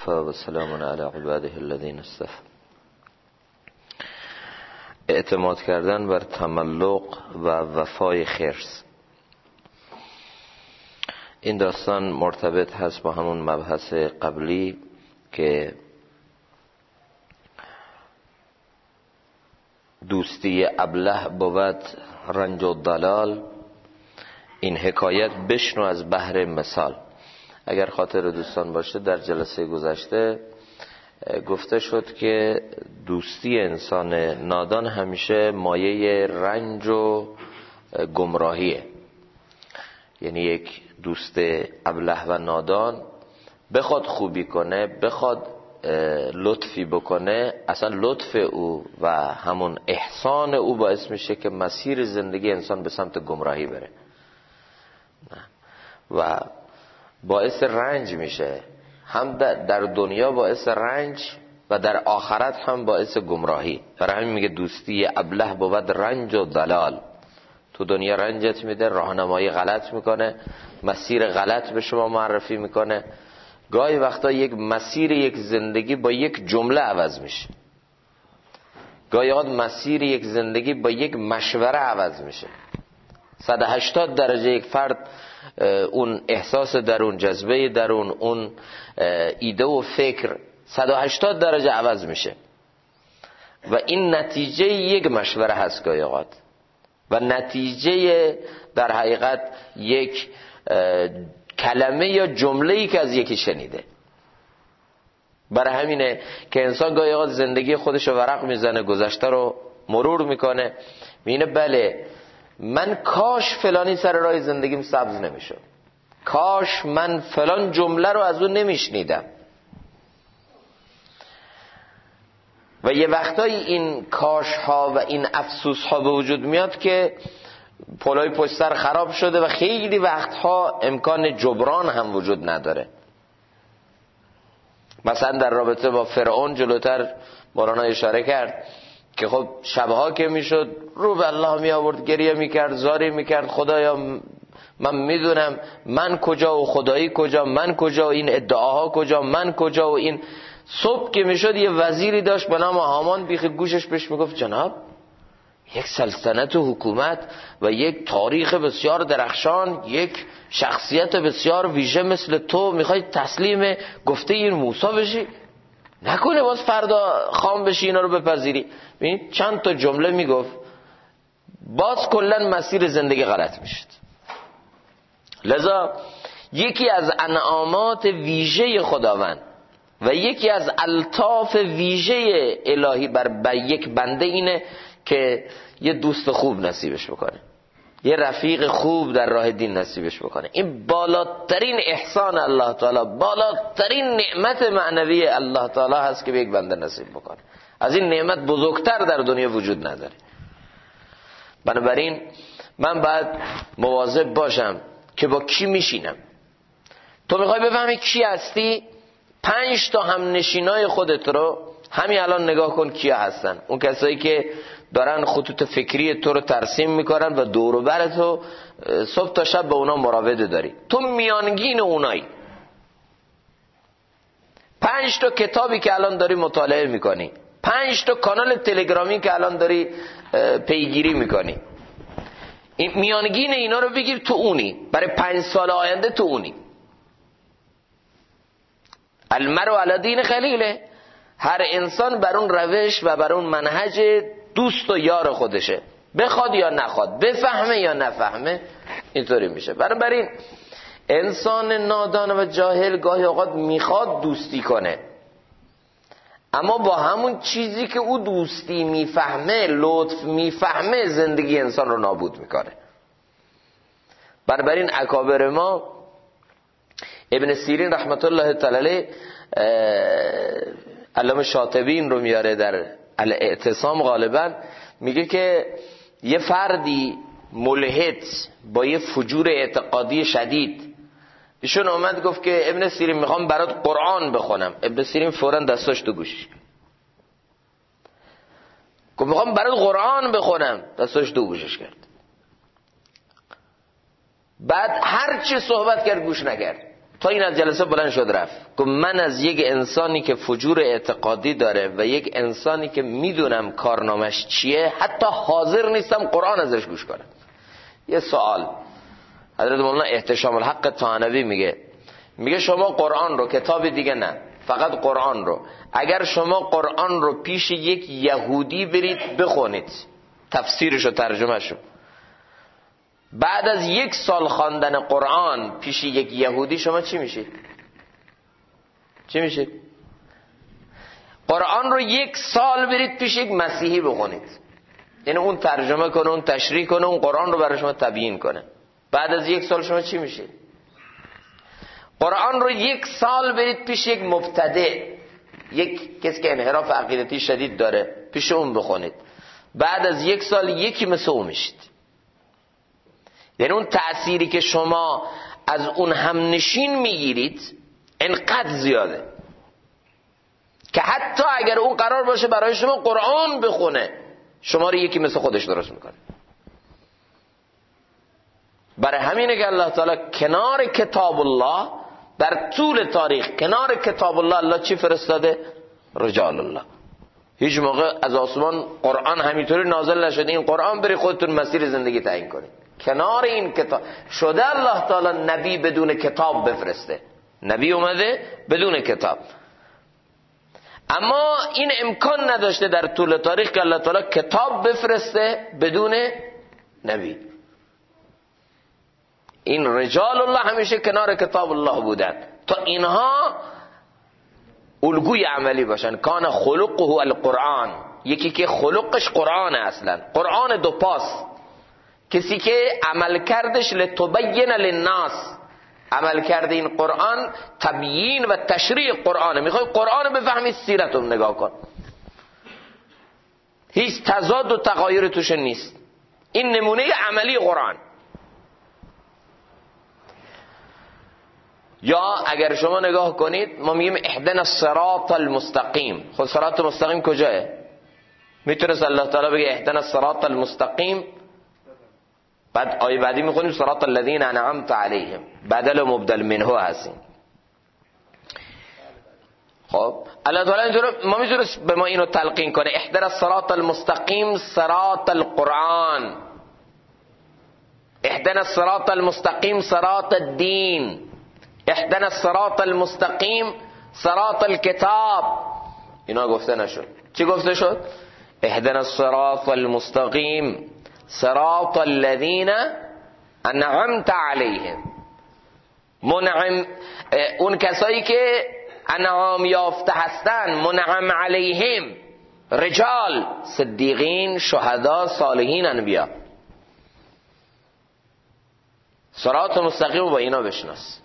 وكفى وسلام على عباده الذين اصطفى. اعتماد کردن بر تملق و وفای خرس. این داستان مرتبط هست با همون مبحث قبلی که دوستی ابله بود رنج و ضلال. این حکایت بشنو از بحر مثال. اگر خاطر دوستان باشه در جلسه گذشته گفته شد که دوستی انسان نادان همیشه مایه رنج و گمراهیه. یعنی یک دوست ابله و نادان بخواد خوبی کنه، بخواد لطفی بکنه، اصلا لطف او و همون احسان او باعث میشه که مسیر زندگی انسان به سمت گمراهی بره و باعث رنج میشه، هم در دنیا باعث رنج و در آخرت هم باعث گمراهی. برای همین میگه دوستی ابله بود رنج و ضلال. تو دنیا رنجت میده، راهنمایی غلط میکنه، مسیر غلط به شما معرفی میکنه. گاهی وقتا یک مسیر یک زندگی با یک جمله عوض میشه، گاهی وقت مسیر یک زندگی با یک مشوره عوض میشه. 180 درجه یک فرد اون احساس درون، جذبه درون، اون ایده و فکر 180 درجه عوض میشه و این نتیجه یک مشوره هست گاهی اوقات و نتیجه در حقیقت یک کلمه یا جمله‌ای که از یکی شنیده. برای همینه که انسان گاهی اوقات زندگی خودش رو ورق میزنه، گذشته رو مرور میکنه، میبینه بله من کاش فلانی سر راه زندگیم سبز نمیشد، کاش من فلان جمله رو از اون نمیشنیدم. و یه وقتایی این کاش ها و این افسوس ها به وجود میاد که پلای پشت سر خراب شده و خیلی وقتها امکان جبران هم وجود نداره. مثلا در رابطه با فرعون جلوتر مولانا اشاره کرد که خب شبها که میشد رو به الله می آورد، گریه میکرد، زاری میکرد، خدایا من میدونم من کجا و خدایی کجا، من کجا و این ادعاها کجا، من کجا و این. صبح که میشد یه وزیری داشت به نام هامان، بیخ گوشش بهش میگفت جناب یک سلطنت و حکومت و یک تاریخ بسیار درخشان، یک شخصیت بسیار ویژه مثل تو میخوای تسلیم گفته این موسی بشی؟ نکنه باز فردا خام بشی اینا رو بپذیری؟ ببین چند تا جمله میگفت، باز کلا مسیر زندگی غلط میشد. لذا یکی از انعامات ویژه خداوند و یکی از الطاف ویژه الهی بر یک بنده اینه که یه دوست خوب نصیبش بکنه، یه رفیق خوب در راه دین نصیبش بکنه. این بالاترین احسان الله تعالی، بالاترین نعمت معنوی الله تعالی هست که به یک بنده نصیب بکنه. از این نعمت بزرگتر در دنیا وجود نداره. بنابراین من باید مواظب باشم که با کی میشینم. تو میخوای بفهمی کی هستی؟ 5 تا هم نشینای خودت رو همین الان نگاه کن کیا هستن. اون کسایی که دارن خطوط فکری تو رو ترسیم میکنن و دور و بر تو صبح تا شب به اونا مراوده داری، تو میانگین اونایی. 5 تا کتابی که الان داری مطالعه میکنی، 5 تا کانال تلگرامی که الان داری پیگیری میکنی، این میانگین اینا رو بگیر، تو اونی. برای 5 سال آینده تو اونی. المرء علی دین خلیله. هر انسان بر اون روش و بر اون منهج دوست و یار خودشه، بخواد یا نخواد، بفهمه یا نفهمه، اینطوری میشه. بنابراین انسان نادان و جاهل گاهی اوقات میخواد دوستی کنه، اما با همون چیزی که او دوستی میفهمه، لطف میفهمه، زندگی انسان رو نابود میکنه. بنابراین اکابر ما، ابن سیرین رحمت الله تعالی علیه، علامه شاطبی این رو میاره در الاعتصام غالبا، میگه که یه فردی ملحد با یه فجور اعتقادی شدید، ایشون اومد گفت که ابن سیرین میخوام برات قرآن بخونم. ابن سیرین فوراً دستاش تو گوشش گفت میخوام برات قرآن بخونم، دستاش تو گوشش کرد. بعد هر چی صحبت کرد گوش نکرد. تا این از جلسه بلند شد رفت، گفت من از یک انسانی که فجور اعتقادی داره و یک انسانی که میدونم کارنامش چیه حتی حاضر نیستم قرآن ازش گوش کنم. یه سوال، حضرت مولانا احتشام الحق طحانوی میگه شما قرآن رو، کتاب دیگه نه، فقط قرآن رو، اگر شما قرآن رو پیش یک یهودی برید بخونید تفسیرش و ترجمهشو، بعد از 1 سال خواندن قرآن پیش یک یهودی شما چی میشید؟ قرآن رو 1 سال برید پیش یک مسیحی بخونید، یعنی اون ترجمه کنه، اون تشریح کنه، اون قرآن رو برای شما تبیین کنه، بعد از 1 سال شما چی میشید؟ قرآن رو 1 سال برید پیش یک مبتدع، یک کسی که انحراف عقیدتی شدید داره، پیش اون بخونید، بعد از 1 سال یکی مثل اون میشید. یعنی اون تأثیری که شما از اون همنشین میگیرید انقدر زیاده که حتی اگر اون قرار باشه برای شما قرآن بخونه، شما رو یکی مثل خودش درست میکنه. برای همینه که الله تعالی کنار کتاب الله در طول تاریخ، کنار کتاب الله چی فرستاده؟ رجال الله. هیچ موقع از آسمان قرآن همینطوری نازل نشده این قرآن بری خودتون مسیر زندگی تعیین کنید. کنار این کتاب شده الله تعالی نبی بدون کتاب بفرسته، نبی اومده بدون کتاب، اما این امکان نداشته در طول تاریخ که الله تعالی کتاب بفرسته بدون نبی. این رجال الله همیشه کنار کتاب الله بودن تا اینها الگوی عملی باشن. کان خلقه القرآن، یکی که خلقش قرآن، اصلا قرآن 2 پاس، کسی که عمل کردش لتبین للناس، عمل کرده این قرآن تبیین و تشریح قرآنه. میخوای قرآن بفهمی سیرت رو نگاه کن، هیچ تضاد و تغایر توش نیست. این نمونه عملی قرآن. یا اگر شما نگاه کنید ما میگیم اهدنا الصراط المستقیم، خود صراط مستقیم کجاه؟ میتونست الله تعالی بگه اهدنا الصراط المستقیم، بعد آیه بعدی میخونیم صراط الذین انعمت علیهم، بدل و مبدل منه هستیم. خب الله تعالی اینجوری ما میتونست به ما اینو تلقین کنه اهدنا الصراط المستقیم صراط القرآن، اهدنا الصراط المستقیم صراط الدین، اهدنا الصراط المستقیم صراط الكتاب. اینا گفته نشد. چی گفته شد؟ اهدنا الصراط المستقیم صراط الذین انعمت علیهم. منعم، اون کسایی که انعام یافته هستن، منعم علیهم، رجال، صدیقین، شهدا، صالحین، انبیا. صراط مستقیم با اینا بشناس.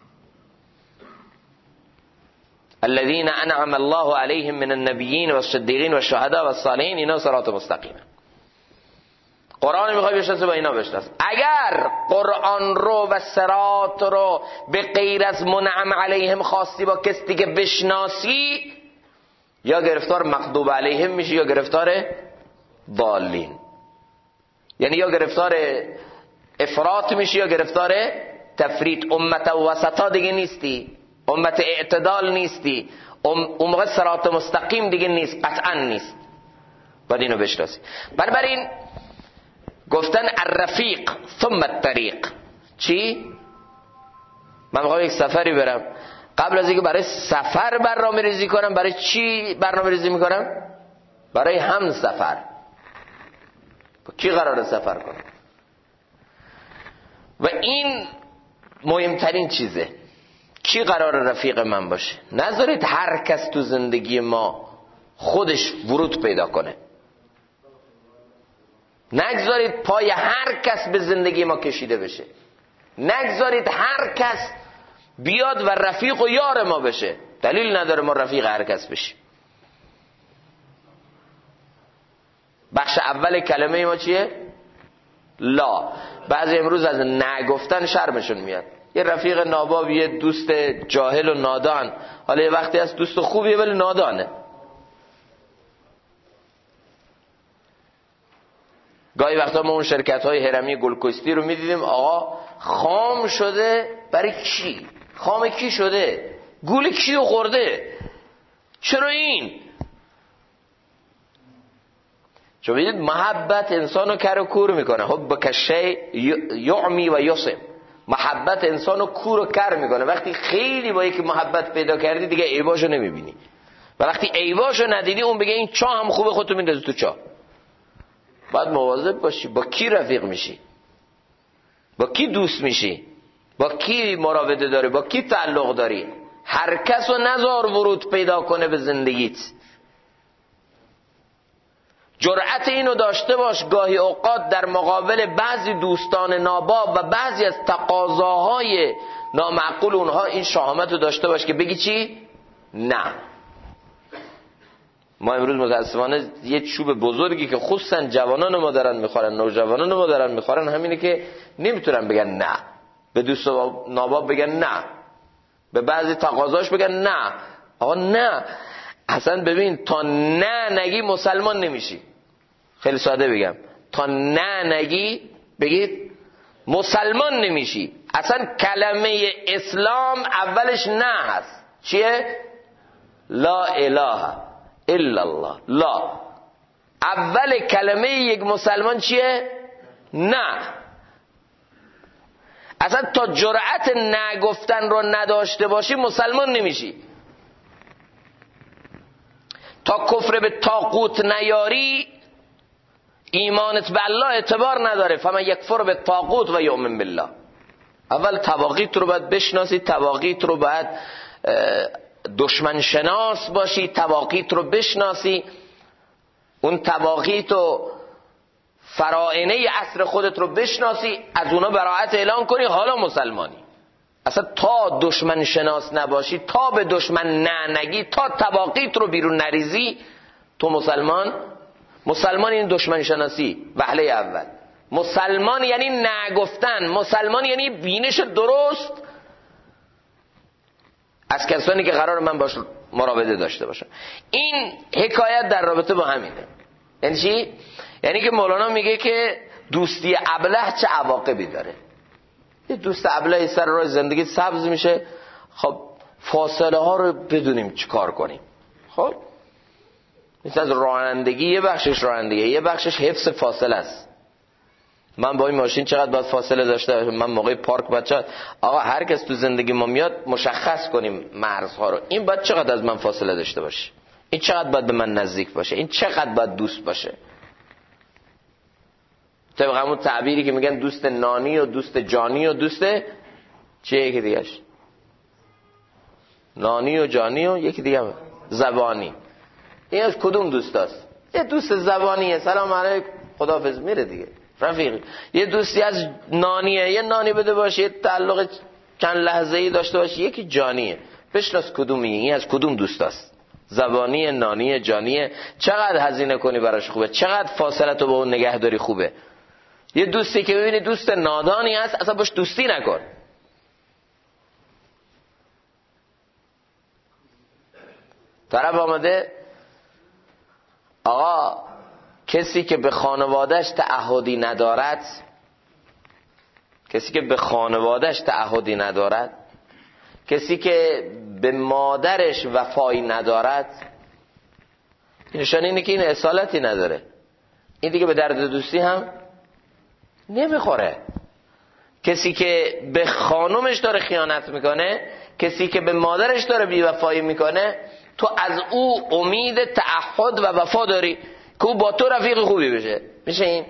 الذين انعم الله عليهم من النبيين والصديقين والشهداء والصالحين، اینا صراط مستقیمه. قرآن میخوای بشناسی با اینا بشناس. اگر قرآن رو و صراط رو به غیر از منعم علیهم خواستی با کسی دیگه بشناسی، یا گرفتار مغضوب علیهم میشی یا گرفتار ضالین، یعنی یا گرفتار افراط میشی یا گرفتار تفریط. امت وسطا دیگه نیستی، امت اعتدال نیستی، اون موقع صراط مستقیم دیگه نیست، قطعا نیست. باید اینو بشناسی. بنابراین گفتن الرفیق ثم الطریق. چی؟ من میخوام یک سفری برم، قبل از اینکه برای سفر برنامه ریزی کنم، برای چی برنامه ریزی میکنم؟ برای هم سفر. با کی قراره سفر کنم؟ و این مهمترین چیزه، کی قرار رفیق من باشه. نذارید هر کس تو زندگی ما خودش ورود پیدا کنه، نگذارید پای هر کس به زندگی ما کشیده بشه، نگذارید هر کس بیاد و رفیق و یار ما بشه. دلیل نداره ما رفیق هر کس بشیم. بخش اول کلمه ما چیه؟ لا. بعضی امروز از نگفتن شرمشون میاد. یه رفیق ناباب، یه دوست جاهل و نادان، حالا یه وقتی از دوست خوبیه ولی نادانه. گاهی وقتا ما اون شرکت های هرمی گلکستی رو میدیدیم، آقا خام شده. برای چی خام کی شده؟ گول کیو خورده؟ چرا این؟ چون ببینید محبت انسانو کر و کور میکنه. حب کشی یعمی و یصم. محبت انسانو کور و کر میکنه. وقتی خیلی با یکی محبت پیدا کردی دیگه عیباشو نمیبینی، و وقتی عیباشو ندیدی اون بگه این چاه هم خوبه خودتو میندازی تو چاه. باید مواظب باشی با کی رفیق میشی، با کی دوست میشی، با کی مراوده داری، با کی تعلق داری. هر کس رو نذار ورود پیدا کنه به زندگیت. جرأت اینو داشته باش گاهی اوقات در مقابل بعضی دوستان ناباب و بعضی از تقاضاهای نامعقول اونها این شهامت رو داشته باش که بگی چی؟ نه. ما امروز متاسفانه یه چوب بزرگی که خصوصا جوانان ما دارن میخورن، نوجوانان ما دارن میخورن، همینه که نمیتونن بگن نه. به دوست ناباب بگن نه، به بعضی تقاضاش بگن نه. آقا نه، اصلا ببین تا نه نگی مسلمان نمیشی. خیلی ساده بگم، تا نه نگی بگید مسلمان نمیشی. اصلا کلمه اسلام اولش نه هست. چیه؟ لا اله الا الله. لا، اول کلمه یک مسلمان چیه؟ نه. اصلا تا جرأت نگفتن رو نداشته باشی مسلمان نمیشی. تا کفر به طاغوت نیاری ایمانت به الله اعتبار نداره. فمن یکفر به طاغوت و یؤمن بالله. اول طواغیت رو باید بشناسی، طواغیت رو باید دشمن شناس باشی، طواغیت رو بشناسی، اون طواغیت و فرائنه عصر خودت رو بشناسی، از اونا براءت اعلان کنی، حالا مسلمانی. اصلا تا دشمن شناس نباشی، تا به دشمن نه نگی، تا طواغیت رو بیرون نریزی، تو مسلمان این دشمن شناسی وهله اول. مسلمان یعنی نگفتن، مسلمان یعنی بینش درست از کسانی که قرار من باش مراوده داشته باشم. این حکایت در رابطه با همینه. یعنی چی؟ یعنی که مولانا میگه که دوستی ابله چه عواقبی داره. یه دوست ابله سر راه زندگی سبز میشه، خب فاصله ها رو بدونیم چی کار کنیم. خب مثل از رانندگی، یه بخشش رانندگی، یه بخشش حفظ فاصله است. من با این ماشین چقدر باید فاصله داشته باشم، من موقع پارک بچه آقا هر کس تو زندگی ما میاد مشخص کنیم مرزها رو. این باید چقدر از من فاصله داشته باشه، این چقدر باید به من نزدیک باشه، این چقدر باید دوست باشه. طبق همون تعبیری که میگن دوست نانی و دوست جانی و دوست چیه یکی دیگهش؟ نانی و جانی و یکی دیگه زبانی. این از کدوم دوست هست؟ یه دوست زبانیه، سلام علیکم خداحافظ میره دیگه، رفیقی. یه دوستی از نانیه، یه نانی بده باشه، یه تعلق چند لحظه‌ای داشته باشه. یکی جانیه، بشناس کدومی، این از کدوم دوست هست؟ زبانی، نانی، جانیه. چقدر هزینه کنی براش خوبه، چقدر فاصله تو با اون نگه داری خوبه. یه دوستی که ببینی دوست نادانی هست اصلا باش دوستی نکن. طرف آمده آقا کسی که به خانوادهش تعهدی ندارد، کسی که به خانوادهش تعهدی ندارد، کسی که به مادرش وفایی ندارد، نشانه اینه که این اصالتی نداره. این دیگه به درد دوستی هم نمیخوره. کسی که به خانومش داره خیانت میکنه، کسی که به مادرش داره بیوفایی میکنه، تو از او امید تعهد و وفا داری که او با تو رفیق خوبی بشه. میشه این؟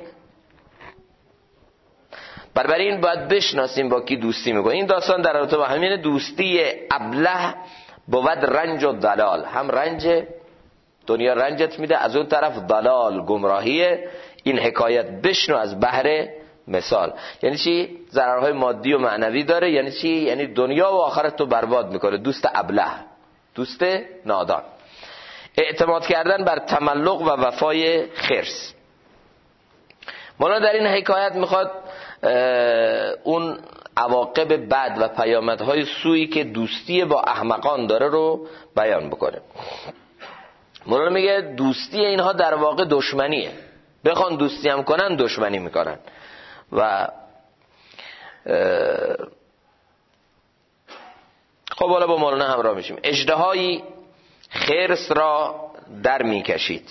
بنابراین باید بشناسیم با کی دوستی میکنیم. این داستان در رابطه با همین دوستی ابله بود رنج و دلال. هم رنج دنیا رنجت میده، از اون طرف دلال گمراهیه. این حکایت بشنو از بحر مثال. یعنی چی؟ ضررهای مادی و معنوی داره. یعنی چی؟ یعنی دنیا و آخرت تو برباد میکنه. دوست ابله، دوست نادان. اعتماد کردن بر تملق و وفای خرس. مولانا در این حکایت میخواد اون عواقب بد و پیامدهای سویی که دوستی با احمقان داره رو بیان بکنه. مولانا میگه دوستی اینها در واقع دشمنیه. بخوان دوستی هم کنن دشمنی میکنن. و خب حالا با مولانا همراه میشیم. اژدهایی خرس را در میکشید،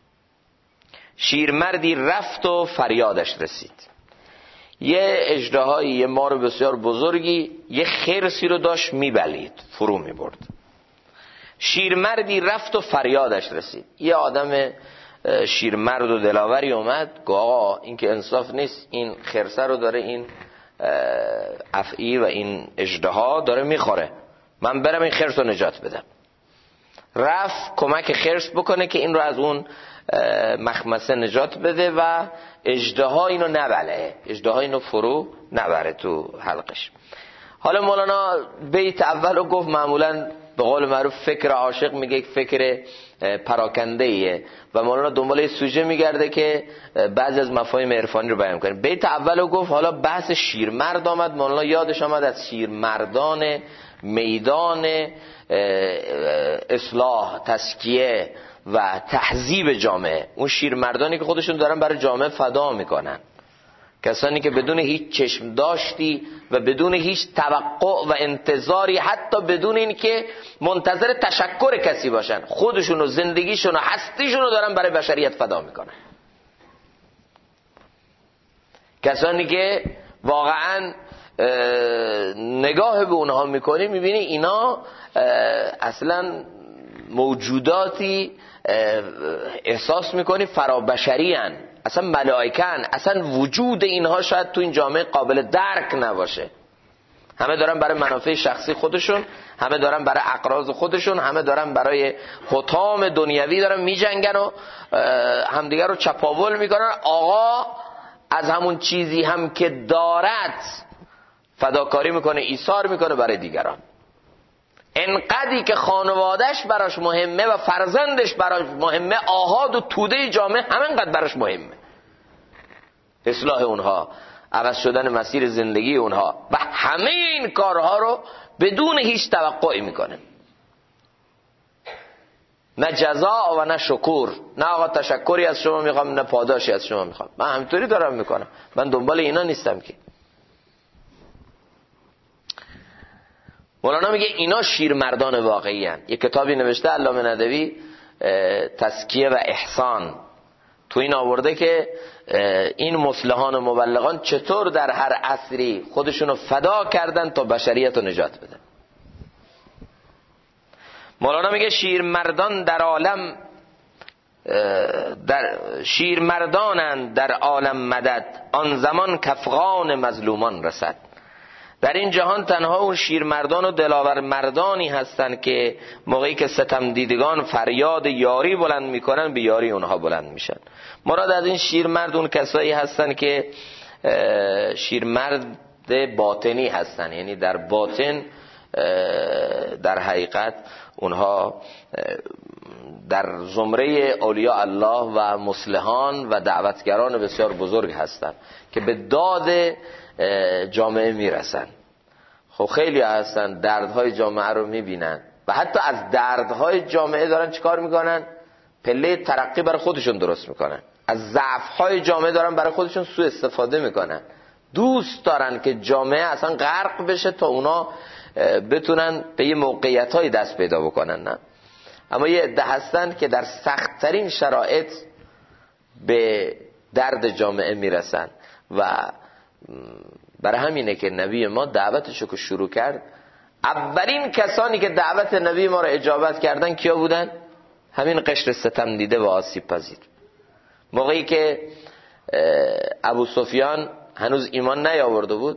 شیرمردی رفت و فریادش رسید. یه اژدهایی، یه مار بسیار بزرگی یه خرسی رو داشت میبلید، فرو میبرد. شیرمردی رفت و فریادش رسید. یه آدم شیرمرد و دلاوری اومد گفت آقا این که انصاف نیست، این خرسه رو داره این افعی و این اژدها داره میخوره، من برم این خرس رو نجات بدم. رفت کمک خرس بکنه که این رو از اون مخمسه نجات بده و اژدها اینو نبله، اژدها اینو فرو نبره تو حلقش. حالا مولانا بیت اولو گفت، معمولا به قول معروف فکر عاشق میگه یک فکر پراکنده ایه و مولانا دنبال یه سوژه میگرده که بعضی از مفاهیم عرفانی رو بیان کنه. بیت اولو گفت، حالا بحث شیرمرد آمد، مولانا یادش آمد از شیرمردان میدان اصلاح، تزکیه و تهذیب جامعه، اون شیرمردانی که خودشون دارن برای جامعه فدا میکنن، کسانی که بدون هیچ چشم داشتی و بدون هیچ توقع و انتظاری، حتی بدون این که منتظر تشکر کسی باشن، خودشون و زندگیشون و هستیشون رو دارن برای بشریت فدا میکنن. کسانی که واقعا نگاه به اونها میکنی میبینی اینا اصلا موجوداتی احساس میکنی فرابشری هن، اصلا ملائکن، اصلا وجود اینها شاید تو این جامعه قابل درک نباشه. همه دارن برای منافع شخصی خودشون، همه دارن برای اغراض خودشون، همه دارن برای حطام دنیوی دارن میجنگن و همدیگر رو چپاول میکنن. آقا از همون چیزی هم که دارد فداکاری میکنه، ایثار میکنه برای دیگران. انقدری که خانوادهش براش مهمه و فرزندش براش مهمه، آحاد و توده جامعه همینقدر براش مهمه. اصلاح اونها، عوض شدن مسیر زندگی اونها و همه این کارها رو بدون هیچ توقعی میکنه. نه جزا و نه شکر، نه آقا تشکری از شما میخوام، نه پاداشی از شما میخوام. من همینطوری دارم میکنم، من دنبال اینا نیستم که. مولانا میگه اینا شیرمردان واقعی هن. یک کتابی نوشته علامه ندوی، تزکیه و احسان، تو این آورده که این مصلحان و مبلغان چطور در هر عصری خودشونو فدا کردن تا بشریت رو نجات بدن. مولانا میگه شیرمردان در عالم، شیرمردانند در عالم مدد، آن زمان کافغان مظلومان رسد. در این جهان تنها اون شیرمردان و دلاور مردانی هستن که موقعی که ستم دیدگان فریاد یاری بلند میکنن به یاری اونها بلند میشن. مراد از این شیرمرد اون کسایی هستن که شیرمرد باطنی هستن، یعنی در باطن در حقیقت اونها در زمره اولیاء الله و مصلحان و دعوتگران بسیار بزرگ هستن که به داد جامعه میرسن. خب خیلی هستن دردهای جامعه رو میبینن و حتی از دردهای جامعه دارن چیکار میکنن؟ پله ترقی برای خودشون درست میکنن. از ضعفهای جامعه دارن برای خودشون سوء استفاده میکنن. دوست دارن که جامعه اصلا غرق بشه تا اونا بتونن به یه موقعیت‌های دست پیدا بکنن. نه، اما یه عده هستن که در سخت‌ترین شرایط به درد جامعه میرسن و برای همینه که نبی ما دعوتشو که شروع کرد، اولین کسانی که دعوت نبی ما رو اجابت کردن کیا بودن؟ همین قشر ستم دیده و آسیب پذیر. موقعی که ابو سفیان هنوز ایمان نیاورده بود،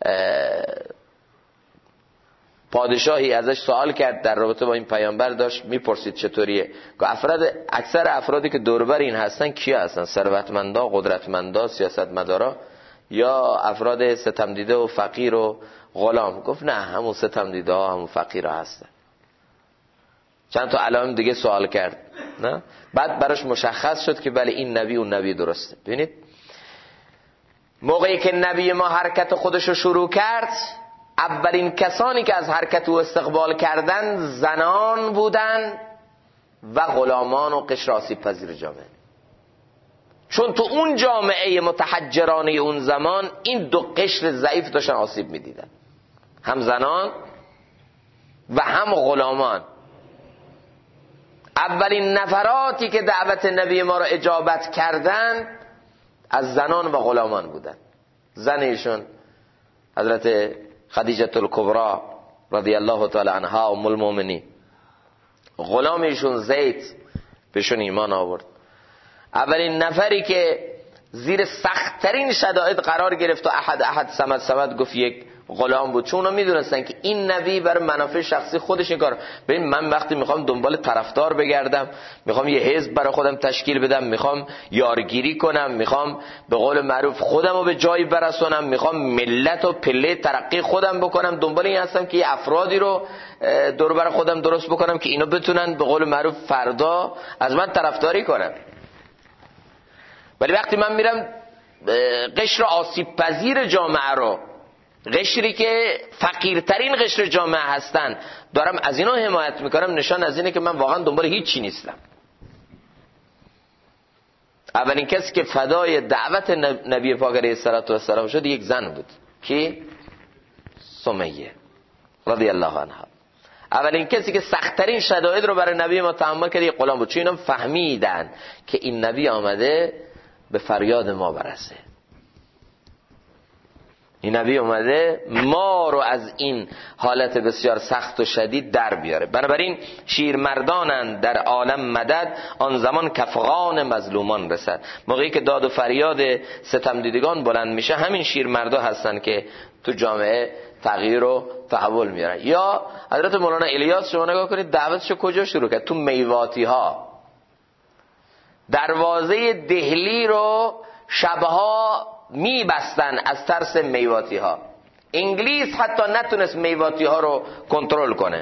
پادشاهی ازش سوال کرد در رابطه با این پیامبر، داشت میپرسید چطوریه. اکثر افرادی که دوربر این هستن کیا هستن؟ ثروتمندا، قدرتمندا، سیاستمدارا یا افراد ستم دیده و فقیر و غلام؟ گفت نه، همون ستم دیده ها، همون فقیر ها هستن. چند تا علائم دیگه سوال کرد، نه؟ بعد براش مشخص شد که بله این نبی اون نبی درسته. ببینید موقعی که نبی ما حرکت خودش رو شروع کرد، اولین کسانی که از حرکت او استقبال کردن زنان بودن و غلامان و قشر آسیب پذیر جامعه. چون تو اون جامعه متحجرانه اون زمان این دو قشر ضعیف داشتن آسیب میدیدن، هم زنان و هم غلامان. اولین نفراتی که دعوت نبی ما را اجابت کردند از زنان و غلامان بودند. زن ایشون حضرت خدیجه الکبری رضی الله تعالی عنها ام المؤمنین، غلام ایشون زید بهشون ایمان آورد. اولین نفری که زیر سخت‌ترین شدائد قرار گرفت و احد صمد گفت یک غلام بود، چون اونا میدونستن که این نبی برای منافع شخصی خودش این کار. ببین من وقتی میخوام دنبال طرفدار بگردم، میخوام یه حزب برای خودم تشکیل بدم، میخوام یارگیری کنم، میخوام به قول معروف خودم رو به جایی برسونم، میخوام ملت و پله ترقی خودم بکنم، دنبال این هستم که یه افرادی رو دور بر خودم درست بکنم که اینا بتونن به قول معروف فردا از من طرفداری کنن. ولی وقتی من میرم قشر آسیب پذیر جامعه رو، قشری که فقیرترین قشر جامعه هستن، دارم از اینا حمایت میکنم، نشان از اینه که من واقعا دنبال هیچی نیستم. اولین کسی که فدای دعوت نبی پاک علیه السلام شد یک زن بود که سمیه رضی الله عنها. اولین کسی که سخت‌ترین شدائد رو برای نبی ما تحمل کرد یک غلام بود، چون اینا فهمیدن که این نبی آمده به فریاد ما برسه، این نبی اومده ما رو از این حالت بسیار سخت و شدید در بیاره. بنابراین شیرمردانند در عالم مدد، آن زمان کفغان مظلومان رسد. موقعی که داد و فریاد ستم دیدگان بلند میشه، همین شیرمردا هستن که تو جامعه تغییر و تحول میارن. یا حضرت مولانا الیاس شما نگاه کنید دعوتشو کجا شروع کرد؟ تو میواتی ها. دروازه دهلی رو شبها میبستن از ترس میواتی ها. انگلیس حتی نتونست میواتی ها رو کنترل کنه.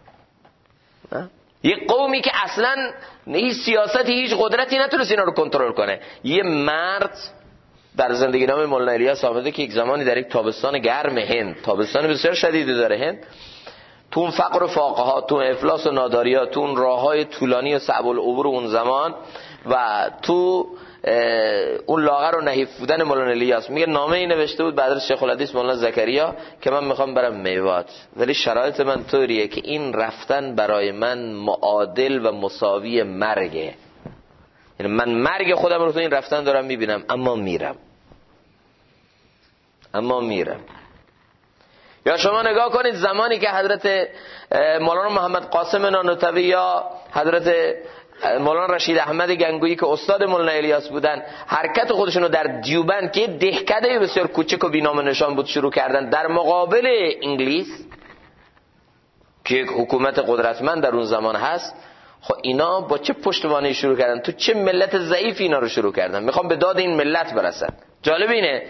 یک قومی که اصلا هیچ سیاستی هیچ قدرتی نتونست اینا رو کنترل کنه. یه مرد در زندگی نامه مولانا الیاس آمده که یک زمانی در یک تابستان گرم هند، تابستان بسیار شدیدی داره هند، تو اون فقر و فاقه ها، تو افلاس و ناداری ها، تو اون راه های طولانی و صعب العبور اون زمان و تو اون لاغر و نحیف بودن مولانا الیاس، میگه نامه ای نوشته بود بعد از شیخ الحدیث مولانا زکریا که من میخوام برم میوات، ولی شرایط من طوریه که این رفتن برای من معادل و مساوی مرگه. یعنی من مرگ خودم رو تو این رفتن دارم میبینم، اما میرم. یا شما نگاه کنید زمانی که حضرت مولانا محمد قاسم نانوتوی یا حضرت مولانا رشید احمد گنگویی که استاد مولانا الیاس بودن، حرکت خودشون رو در دیوبند که دهکده بسیار کوچک و بی‌نام و نشان بود شروع کردن در مقابل انگلیس که یک حکومت قدرتمند در اون زمان هست. خب اینا با چه پشتوانه‌ای شروع کردن؟ تو چه ملت ضعیفی اینا رو شروع کردن؟ میخوام به داد این ملت برسن. جالب اینه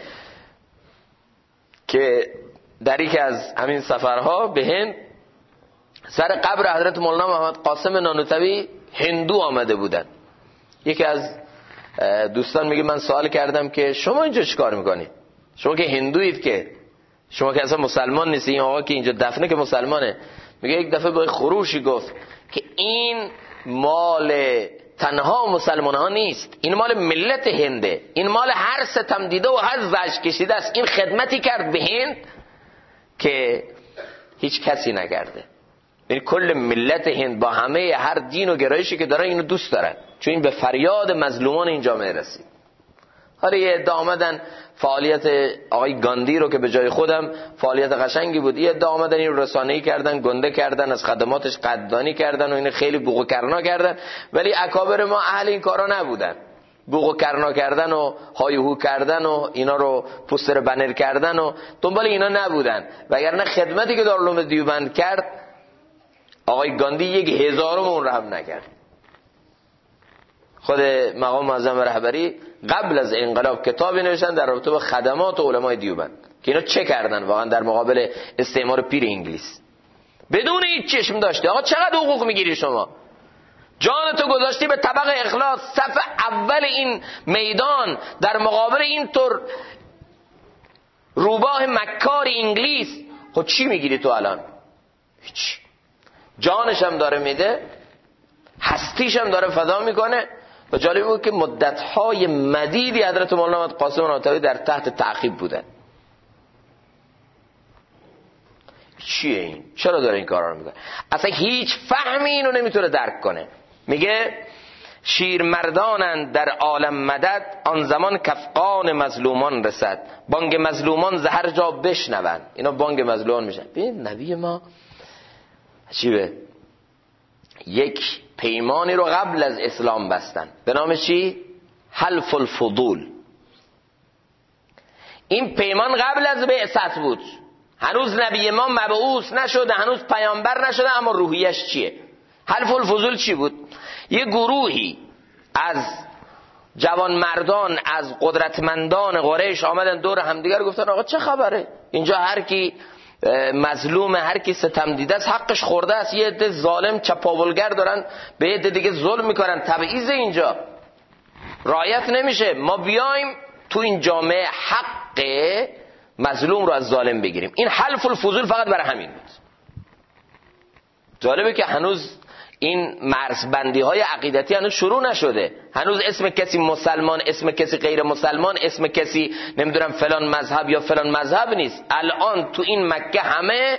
که در یکی از همین سفرها به هند سر قبر حضرت مولانا محمد قاسم نانوتوی هندو آمده بودن. یکی از دوستان میگه من سوال کردم که شما اینجا چیکار میکنید؟ شما که هندویید، که شما که اصلا مسلمان نیستی، این آقا که اینجا دفنه که مسلمانه. میگه یک دفعه با خروشی گفت که این مال تنها مسلمان ها نیست، این مال ملت هنده، این مال هر ستم دیده و هر زجر کشیده است. این خدمتی کرد به هند که هیچ کسی نکرده. این کل ملت هند با همه هر دین و گرایشی که دارن اینو دوست دارن، چون این به فریاد مظلومان این جامعه رسید. حالا یه عده آمدن فعالیت آقای گاندی رو که به جای خودم فعالیت قشنگی بود، یه عده آمدن این رو رسانه‌ای کردن، گنده کردن، از خدماتش قدردانی کردن و این خیلی بوق و کرنا کردن. ولی اکابر ما اهل این کارا نبودن، بوق و کرنا کردن و هایهو کردن و اینا رو پوستر بنر کردن و دنبال اینا نبودن. وگرنه خدمتی که دارالعلوم دیوبند کرد آقای گاندی 1000 اون رو هم نکرد. خود مقام معظم رهبری قبل از انقلاب کتابی نوشتن در رابطه با خدمات علمای دیوبند که اینا چه کردن واقعا در مقابل استعمار پیر انگلیس. بدون هیچ چشم داشته آقا چقدر حقوق میگیری شما؟ جانتو گذاشتی به طبق اخلاص صف اول این میدان در مقابل این طور روباه مکار انگلیس. خب چی میگیری تو الان؟ هیچ. جانش هم داره میده، هستیش هم داره فدا میکنه. و جالب بود که مدتهای مدیدی حضرت مولانا قاسم نانوتوی در تحت تعقیب بودن. چیه این؟ چرا داره این کارا رو میکنه؟ اصلا هیچ فهمی اینو نمیتونه درک کنه. میگه شیرمردانند در عالم مدد، آن زمان کفقان مظلومان رسد. بانگ مظلومان ز هر جا بشنوند. اینا بانگ مظلومان میشن. ببین نبی ما عجیبه، یک پیمانی رو قبل از اسلام بستن به نام چی؟ حلف الفضول. این پیمان قبل از بعثت بود، هنوز نبی ما مبعوث نشده، هنوز پیامبر نشده، اما روحیش چیه؟ حلف الفضول چی بود؟ یه گروهی از جوانمردان از قدرتمندان قریش آمدن دور همدیگر گفتن آقا چه خبره؟ اینجا هر کی مظلومه، هر کی ستم دیده است حقش خورده است، یه عده ظالم چپاولگر دارن به یه عده دیگه ظلم میکنن، تبعیض اینجا رعایت نمیشه، ما بیایم تو این جامعه حق مظلوم رو از ظالم بگیریم. این حلف الفضول فقط برای همین بود. جالبه که هنوز این مرزبندی های عقیدتی هنوز شروع نشده، هنوز اسم کسی مسلمان، اسم کسی غیر مسلمان، اسم کسی نمیدونم فلان مذهب یا فلان مذهب نیست. الان تو این مکه همه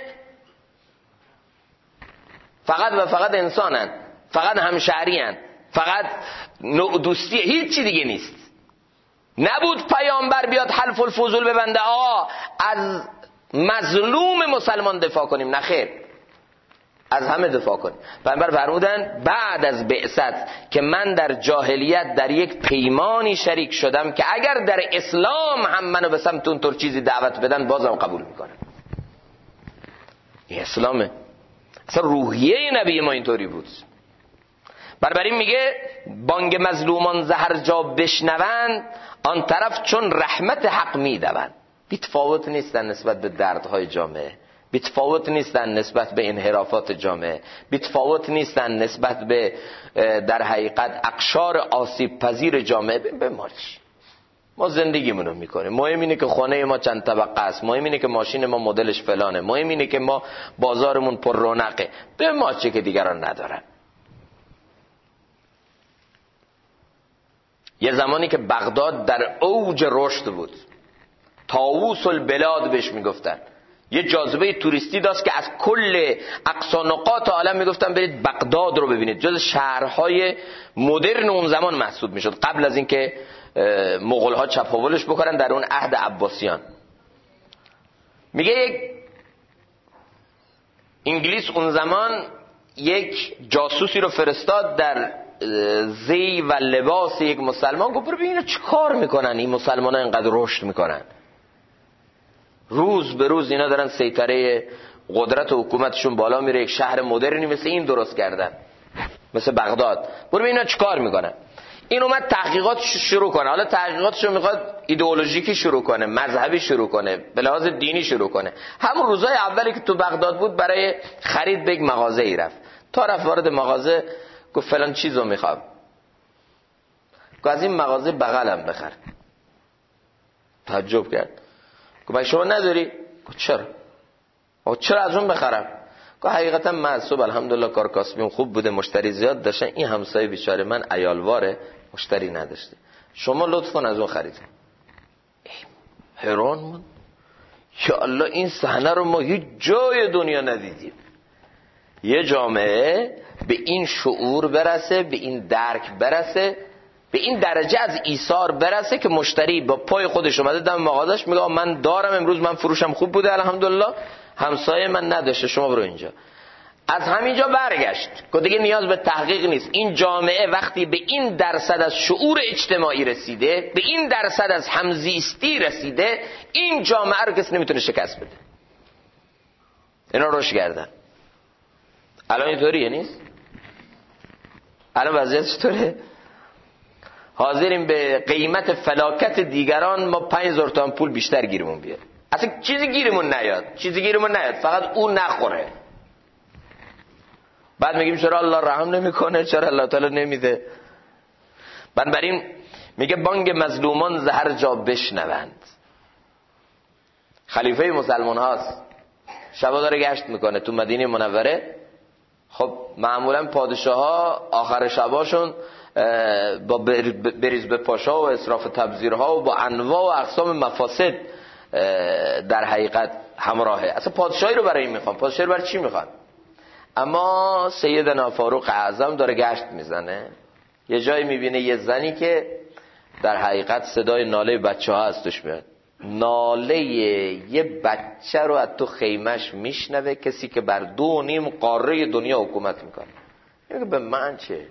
فقط و فقط انسانن، فقط همشهریان، فقط نوع دوستی، هیچ چی دیگه نیست. نبود پیامبر بیاد حلف الفضول ببنده آقا از مظلوم مسلمان دفاع کنیم، نه خیر، از همه دفاع کنیم. پیامبر فرمودن بعد از بعثت که من در جاهلیت در یک پیمانی شریک شدم که اگر در اسلام هم منو به سمت اون طور چیزی دعوت بدن بازم قبول میکنم. این اسلامه. اصلا روحیه نبی ما اینطوری بود. بنابراین میگه بانگ مظلومان ز هر جا بشنوند، آن طرف چون رحمت حق میدوند. بی‌تفاوت نیستن نسبت به دردهای جامعه، بی‌تفاوت نیستن نسبت به انحرافات جامعه، بی‌تفاوت نیستن نسبت به در حقیقت اقشار آسیب پذیر جامعه. به ما چی؟ ما زندگیمونو میکنیم، مهم اینه که خانه ما چند طبقه است، مهم اینه که ماشین ما مدلش فلانه، مهم اینه که ما بازارمون پر رونقه. به ما چه که دیگران ندارن. یه زمانی که بغداد در اوج رشد بود، طاووس البلاد بهش میگفتن، یه جاذبه توریستی داشت که از کل اقصا نقاط عالم میگفتن برید بغداد رو ببینید. جز شهرهای مدرن اون زمان محسوب میشد، قبل از اینکه مغول‌ها چپاولش بکنن در اون عهد عباسیان. میگه یک انگلیس اون زمان یک جاسوسی رو فرستاد در زی و لباس یک مسلمان، گفت برو ببین چه کار میکنن این مسلمان‌ها اینقدر رشد میکنن، روز به روز اینا دارن سیطره قدرت و حکومتشون بالا میره، یک شهر مدرنی مثل این درست کردن، مثل بغداد. برو ببین اینا چه کار میکنن. این اومد تحقیقاتش شروع کنه. حالا تحقیقاتشو میخواد ایدئولوژیکی شروع کنه، مذهبی شروع کنه، به لحاظ دینی شروع کنه. همون روزای اولی که تو بغداد بود برای خرید به یک مغازه‌ای رفت. تا رفت وارد مغازه گفت فلان چیزو میخوام. گفت از این مغازه بغلم بخر. تعجب کرد. گفت شما نداری؟ گفت چرا؟ چرا از اون بخرم؟ گفت حقیقتا من صبح الحمدلله کار کاسبیم خوب بوده، مشتری زیاد داشتن، این همسایه بیچاره من عیالواره مشتری نداشته، شما لطف کن از اون خرید. حیران من، یا الله این صحنه رو ما هیچ جای دنیا ندیدیم. یه جامعه به این شعور برسه، به این درک برسه، به این درجه از ایثار برسه که مشتری با پای خودش اومده دم مغازش میگه من دارم، امروز من فروشم خوب بوده الحمدلله، همسایه من نداشته، شما برو اینجا. از همینجا برگشت که دیگه نیاز به تحقیق نیست. این جامعه وقتی به این درصد از شعور اجتماعی رسیده، به این درصد از همزیستی رسیده، این جامعه رو کسی نمیتونه شکست بده. اینا روش کردن. الان اینطوریه نیست؟ الان وضعیت چطوره؟ حاضریم به قیمت فلاکت دیگران ما 5000 تومان پول بیشتر گیرمون بیاد. اصلا چیزی گیرمون نیاد، فقط اون نخوره. بعد میگیم چرا الله رحم نمیکنه، چرا الله تعالی نمیده. بنابراین میگه بانگ مظلومان ز هر جا بشنوند. خلیفه مسلمان هاست، شبا داره گشت میکنه تو مدینه منوره. خب معمولا پادشاه ها آخر شباشون با بریز به پاشا و اسراف تبذیرها و با انواع و اقسام مفاسد در حقیقت همراهه. اصلا پادشاهی رو برای این میخوان، پادشاهی رو برای چی میخوان؟ اما سیدنا فاروق اعظم داره گشت میزنه، یه جایی میبینه یه زنی که در حقیقت صدای ناله بچه ها از توش میاد، ناله یه بچه رو از تو خیمش میشنوه کسی که بر 2.5 قاره دنیا حکومت میکنه. میگه به من چه؟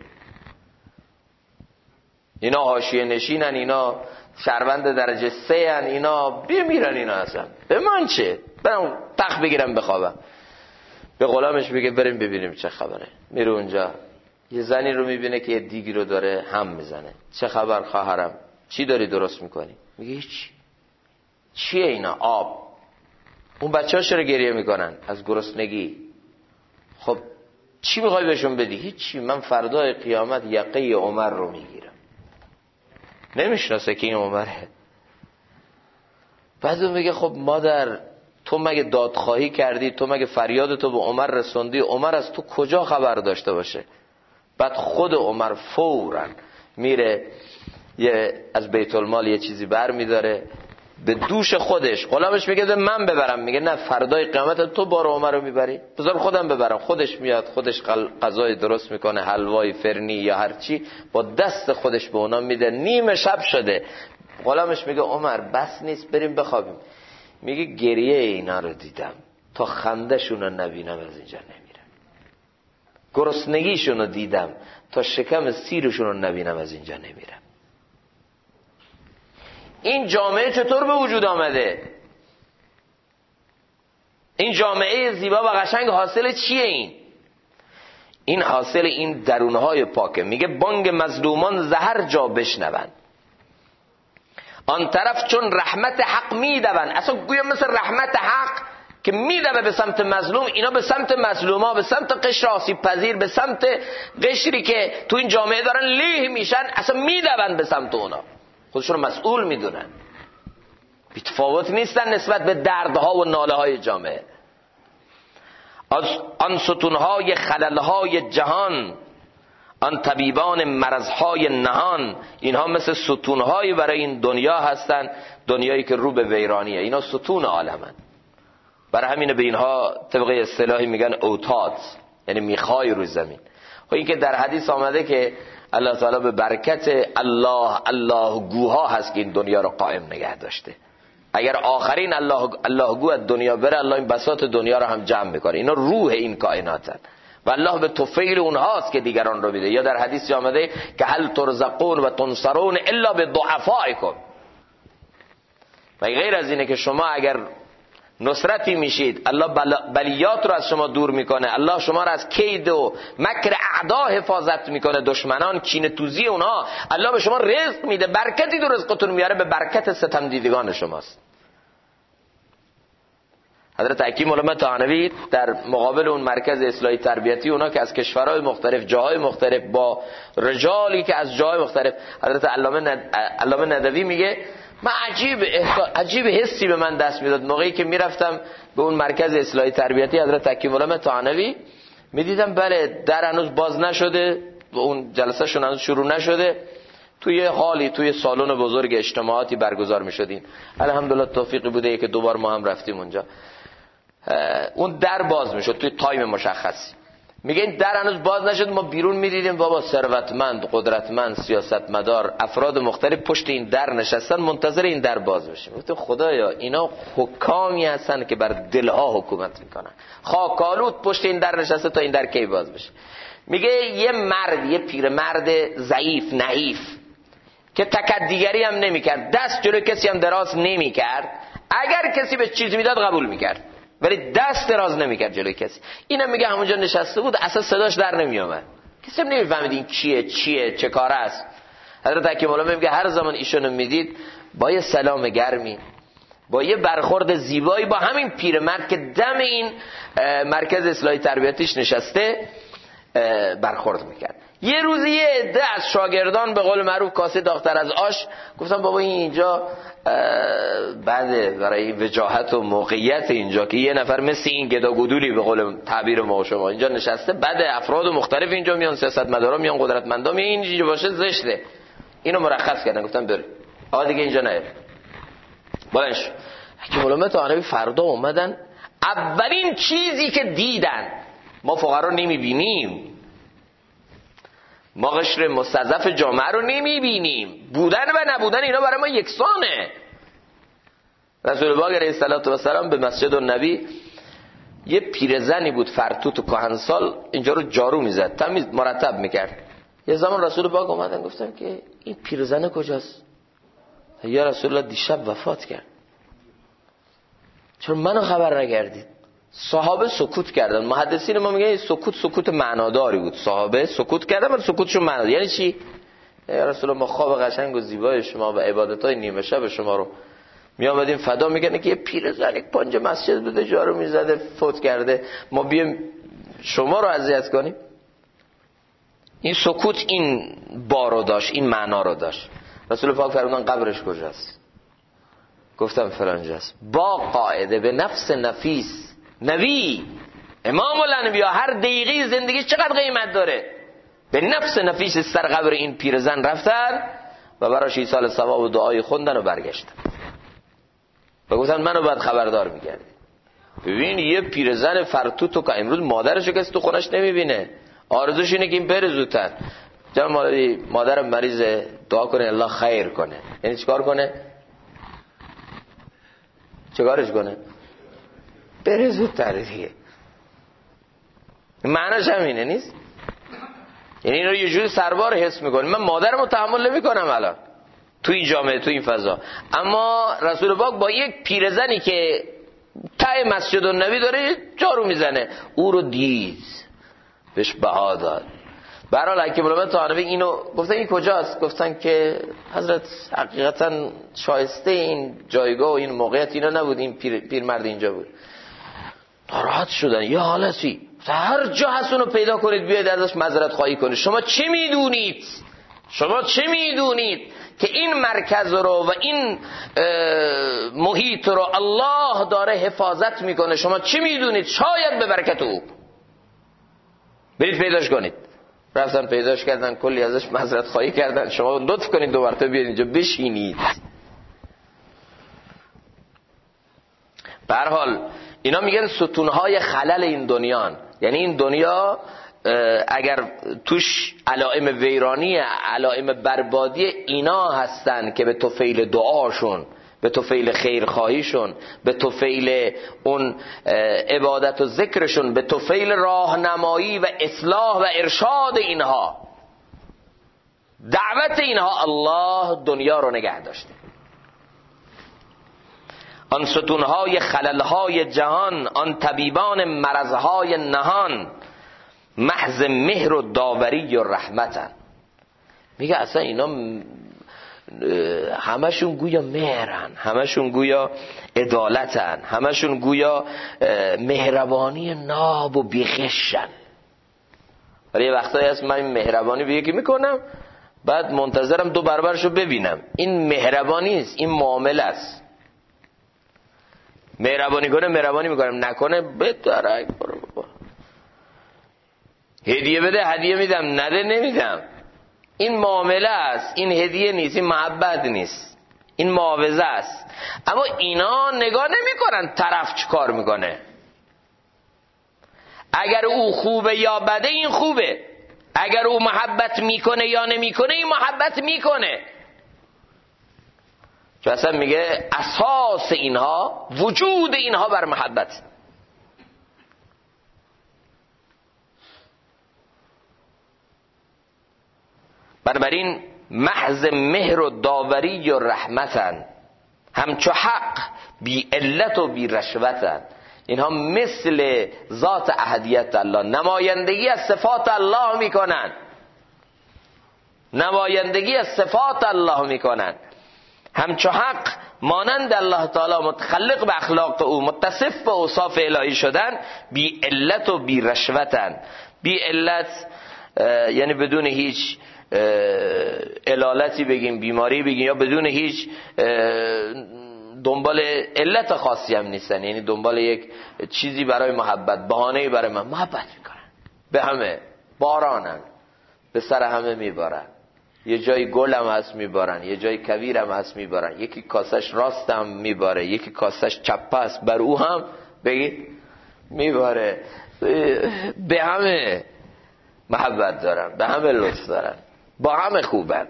اینا حاشیه نشینن، اینا شهروند درجه 3 ان، اینا بمیرن، اینا اصلا به من چه؟ برم تخت بگیرم بخوابم. به غلامش میگه بریم ببینیم چه خبره. میره اونجا یه زنی رو میبینه که یه دیگی رو داره هم میزنه. چه خبر خواهرم؟ چی داری درست میکنی؟ میگه هیچ. چیه اینا؟ آب. اون بچه ها چرا گریه میکنن؟ از گرسنگی. خب چی میخوای بهشون بدی؟ هیچی، من فردای قیامت یقه عمر رو میگیرم. نمیشناسه که این عمره. بعد اون میگه خب مادر تو مگه دادخواهی کردی؟ تو مگه فریادتو به عمر رسوندی؟ عمر از تو کجا خبر داشته باشه؟ بعد خود عمر فوراً میره از بیت المال یه چیزی بر میداره به دوش خودش. غلامش میگه من ببرم. میگه نه، فردای قیامت تو بار عمر رو میبری، بذار خودم ببرم. خودش میاد، خودش غذای درست میکنه، حلوای فرنی یا هر چی، با دست خودش به اونا میده. نیم شب شده. غلامش میگه عمر بس نیست، بریم بخوابیم. میگه گریه اینا رو دیدم، تا خنده‌شون رو نبینم از اینجا نمیرم. گرسنگیشون رو دیدم، تا شکم سیرشون رو نبینم از اینجا نمیرم. این جامعه چطور به وجود آمده؟ این جامعه زیبا و قشنگ حاصل چیه؟ این حاصل این درونهای پاکه. میگه بانگ مظلومان زهر جا بشنون، آن طرف چون رحمت حق میدون. اصلا گویا مثل رحمت حق که میدوه به سمت مظلوم، اینا به سمت مظلوما، به سمت قشر آسیب پذیر، به سمت قشری که تو این جامعه دارن لیه میشن، اصلا میدون به سمت اونا. خودشون رو مسئول میدونن، بی‌تفاوت نیستن نسبت به دردها و ناله های جامعه. از آن ستونهای خللهای جهان، آن طبیبان مرضهای نهان، اینها مثل ستونهایی برای این دنیا هستن، دنیایی که رو به ویرانیه. اینا ستون عالمن. برای همین به اینها طبق اصطلاحی میگن اوتاد، یعنی میخای روی زمین. خب این که در حدیث آمده که الله تعالی به برکت الله گوها هست که این دنیا رو قائم نگه داشته. اگر آخرین الله گو از دنیا بره، الله این بساط دنیا رو هم جمع میکنه. اینا روح این کائناتن و الله به طفیل اونهاست که دیگران رو میده. یا در حدیث آمده که هل ترزقون و تنصرون الا به ضعفائکم. و غیر از اینه که شما اگر نصرتی میشید، الله بلیات رو از شما دور میکنه، الله شما رو از کید و مکر اعدا حفاظت میکنه، دشمنان کینه توزی اونها، الله به شما رزق میده، برکتی در رزقتون میاره، به برکت ستم دیدگان شماست. حضرت حکیم علامه طحنوی در مقابل اون مرکز اصلاحی تربیتی، اونا که از کشورهای مختلف، جاهای مختلف، با رجالی که از جاهای مختلف، حضرت علامه ندوی میگه من عجیب حسی به من دست میداد موقعی که میرفتم به اون مرکز اصلاحی تربیتی حضرت حکیم علامه طحنوی، میدیدم بله در هنوز باز نشده و اون جلسه شون هنوز شروع نشده، توی حالی توی سالن بزرگ اجتماعاتی برگزار میشدین. الحمدلله توفیقی بوده که دوبار ما هم رفتیم اونجا. اون در باز میشد توی تایم مشخصی. میگه این در هنوز باز نشد، ما بیرون میدیدیم بابا ثروتمند، قدرتمند، سیاستمدار، افراد مختلف پشت این در نشستن منتظر این در باز بشه. گفتم خدایا اینا حکامی هستن که بر دلها حکومت میکنن، خاکالود پشت این در نشسته تا این در کی باز بشه. میگه یه مرد، یه پیرمرد ضعیف نحیف که تکدیگری هم نمیکرد، دست جلوی کسی هم دراز نمیکرد، اگر کسی به چیزی میداد قبول میکرد ولی دست دراز نمیکرد جلوی کسی. اینم میگه همونجا نشسته بود، اصلا صداش در نمیومد، کسی هم نمیفهمید این چیه چه کاره است. حضرت حکیم علامه میگه هر زمان ایشونو میدید با یه سلام گرمی، با یه برخورد زیبایی با همین پیرمرد که دم این مرکز اصلاحی تربیتیش نشسته برخورد میکرد. یه روزی یه عده از شاگردان به قول معروف کاسه داغ‌تر از آش گفتن بابا اینجا بعد برای وجاهت و موقعیت اینجا که یه نفر مثل این گداگودولی به قول تعبیر ما شما اینجا نشسته، بعد افراد مختلف اینجا میان، سیاستمدارا میان، قدرتمندا میان، اینجا باشه زشته. اینو مرخص کردن، گفتن بره آقا دیگه اینجا نه. باش حکیم الامه طاهری فردا اومدن، اولین چیزی که دیدن، ما فقرا نمیبینیم، ما قشر مستضعف جامعه رو نمیبینیم، بودن و نبودن اینا برای ما یکسانه. رسول پاک علیه السلام به مسجد النبی یه پیرزنی بود فرتوت و کهنسال، اینجا رو جارو میزد، تمیز مرتب میکرد. یه زمان رسول پاک اومدن گفتن که این پیرزن کجاست؟ یا رسول الله دیشب وفات کرد، چرا منو خبر نکردید؟ صحابه سکوت کردن. محدثین ما میگن سکوت معناداری بود. صحابه سکوت کردن ولی سکوتشون معناداری. یعنی چی؟ یا رسول الله ما خواب قشنگ و زیبای شما و عبادتای نیمه شب شما رو می آمدیم فدا، میگن که یه پیرزن یک پنج مسجد بوده جارو میزده فوت کرده، ما بیایم شما رو اذیت کنیم؟ این سکوت این بارو داشت، این معنا رو داشت. رسول پاک فرمودن قبرش کجاست؟ گفتم فلانجاست. با قاعده به نفس نفیس، نبی امام الانبیا هر دقیقه زندگی چقدر قیمت داره، به نفس نفیس سر قبر این پیرزن رفتن و براش ایصال ثواب و دعای خوندن و برگشتن و گفتن منو باید خبردار می‌کردی. ببین یه پیرزن فرتوتو که امروز مادرشو کسی تو خونش نمیبینه، آرزوش اینه که این بره زودتر. مادرم مریضه، دعا کنه الله خیر کنه. یعنی چیکار کنه؟ چیکارش کنه؟ بره زودتر دیگه. معناش همینه نیست؟ یعنی این رو یه جوری سربار حس میکنه. من مادرمو تحمل نمیکنم الان تو این جامعه، تو این فضا، اما رسول پاک با یک پیرزنی که ته مسجد النبی داره جارو میزنه، او رو دید، بهش بها داد. برحال حکیم الامه طاهری اینو گفتن این کجاست؟ گفتن که حضرت حقیقتا شایسته این جایگاه و این موقعیت اینا نبود، این پیرمرد اینجا بود. ناراحت شدن. یه حالتی هر جا هست اونو پیدا کنید بیاید ازش معذرت خواهی کنید. شما چه میدونید؟ شما چه میدونید که این مرکز رو و این محیط رو الله داره حفاظت میکنه؟ شما چه میدونید؟ شاید به برکت او. برید پیداش کنید. رفتن پیداش کردن، کلی ازش معذرت خواهی کردن. شما لطف کنید دو مرتبه بیاید اینجا بشینید. به هر حال اینا میگن ستونهای خلل این دنیان، یعنی این دنیا اگر توش علائم ویرانی، علائم بربادی اینا هستن که به طفیل دعاشون، به طفیل خیرخواهیشون، به طفیل اون عبادت و ذکرشون، به طفیل راهنمایی و اصلاح و ارشاد اینها، دعوت اینها، الله دنیا رو نگه داشته. آن ستونهای خللهای جهان، آن طبیبان مرضهای نهان، محض مهر و داوری و رحمتن. میگه اصلا اینا همشون گویا مهرن، همشون گویا عدالتن، همشون گویا مهربانی ناب و بیخشن. ولی یه وقتایی هست من این مهربانی به یکی میکنم بعد منتظرم دو برابرشو ببینم. این مهربانی است، این معامله است. مهربانی کنه مهربانی میکنم، نکنه بهتره برو بابا. هدیه بده هدیه میدم، نده نمیدم. این معامله است، این هدیه نیست، این محبت نیست، این معاوضه است. اما اینا نگاه نمیکنن طرف چی کار میکنه. اگر او خوبه یا بده این خوبه، اگر او محبت میکنه یا نمیکنه این محبت میکنه. چون اصلا میگه اساس اینها، وجود اینها بر محبت. بنابراین محض مهر و داوری و رحمتن، همچو حق بی علت و بی رشوتن. اینها مثل ذات احدیت الله نمایندگی از صفات الله میکنن، نمایندگی از صفات الله میکنن. همچو حق مانند الله تعالی متخلق به اخلاق او، متصف به اوصاف الهی شدن، بی علت و بی رشوتن. بی علت یعنی بدون هیچ علالتی بگیم، بیماری بگیم، یا بدون هیچ دنبال علت خاصی هم نیستن، یعنی دنبال یک چیزی برای محبت، بهانه‌ای برای محبت میکنن. به همه بارانن، به سر همه میبارن، یه جای گلم هست میبارن، یه جای کویرم هست میبارن، یکی کاسش راستم میباره، یکی کاسش چپ است بر او هم بگید میباره. به همه محبت دارن، به همه لطف دارن، با همه خوبن.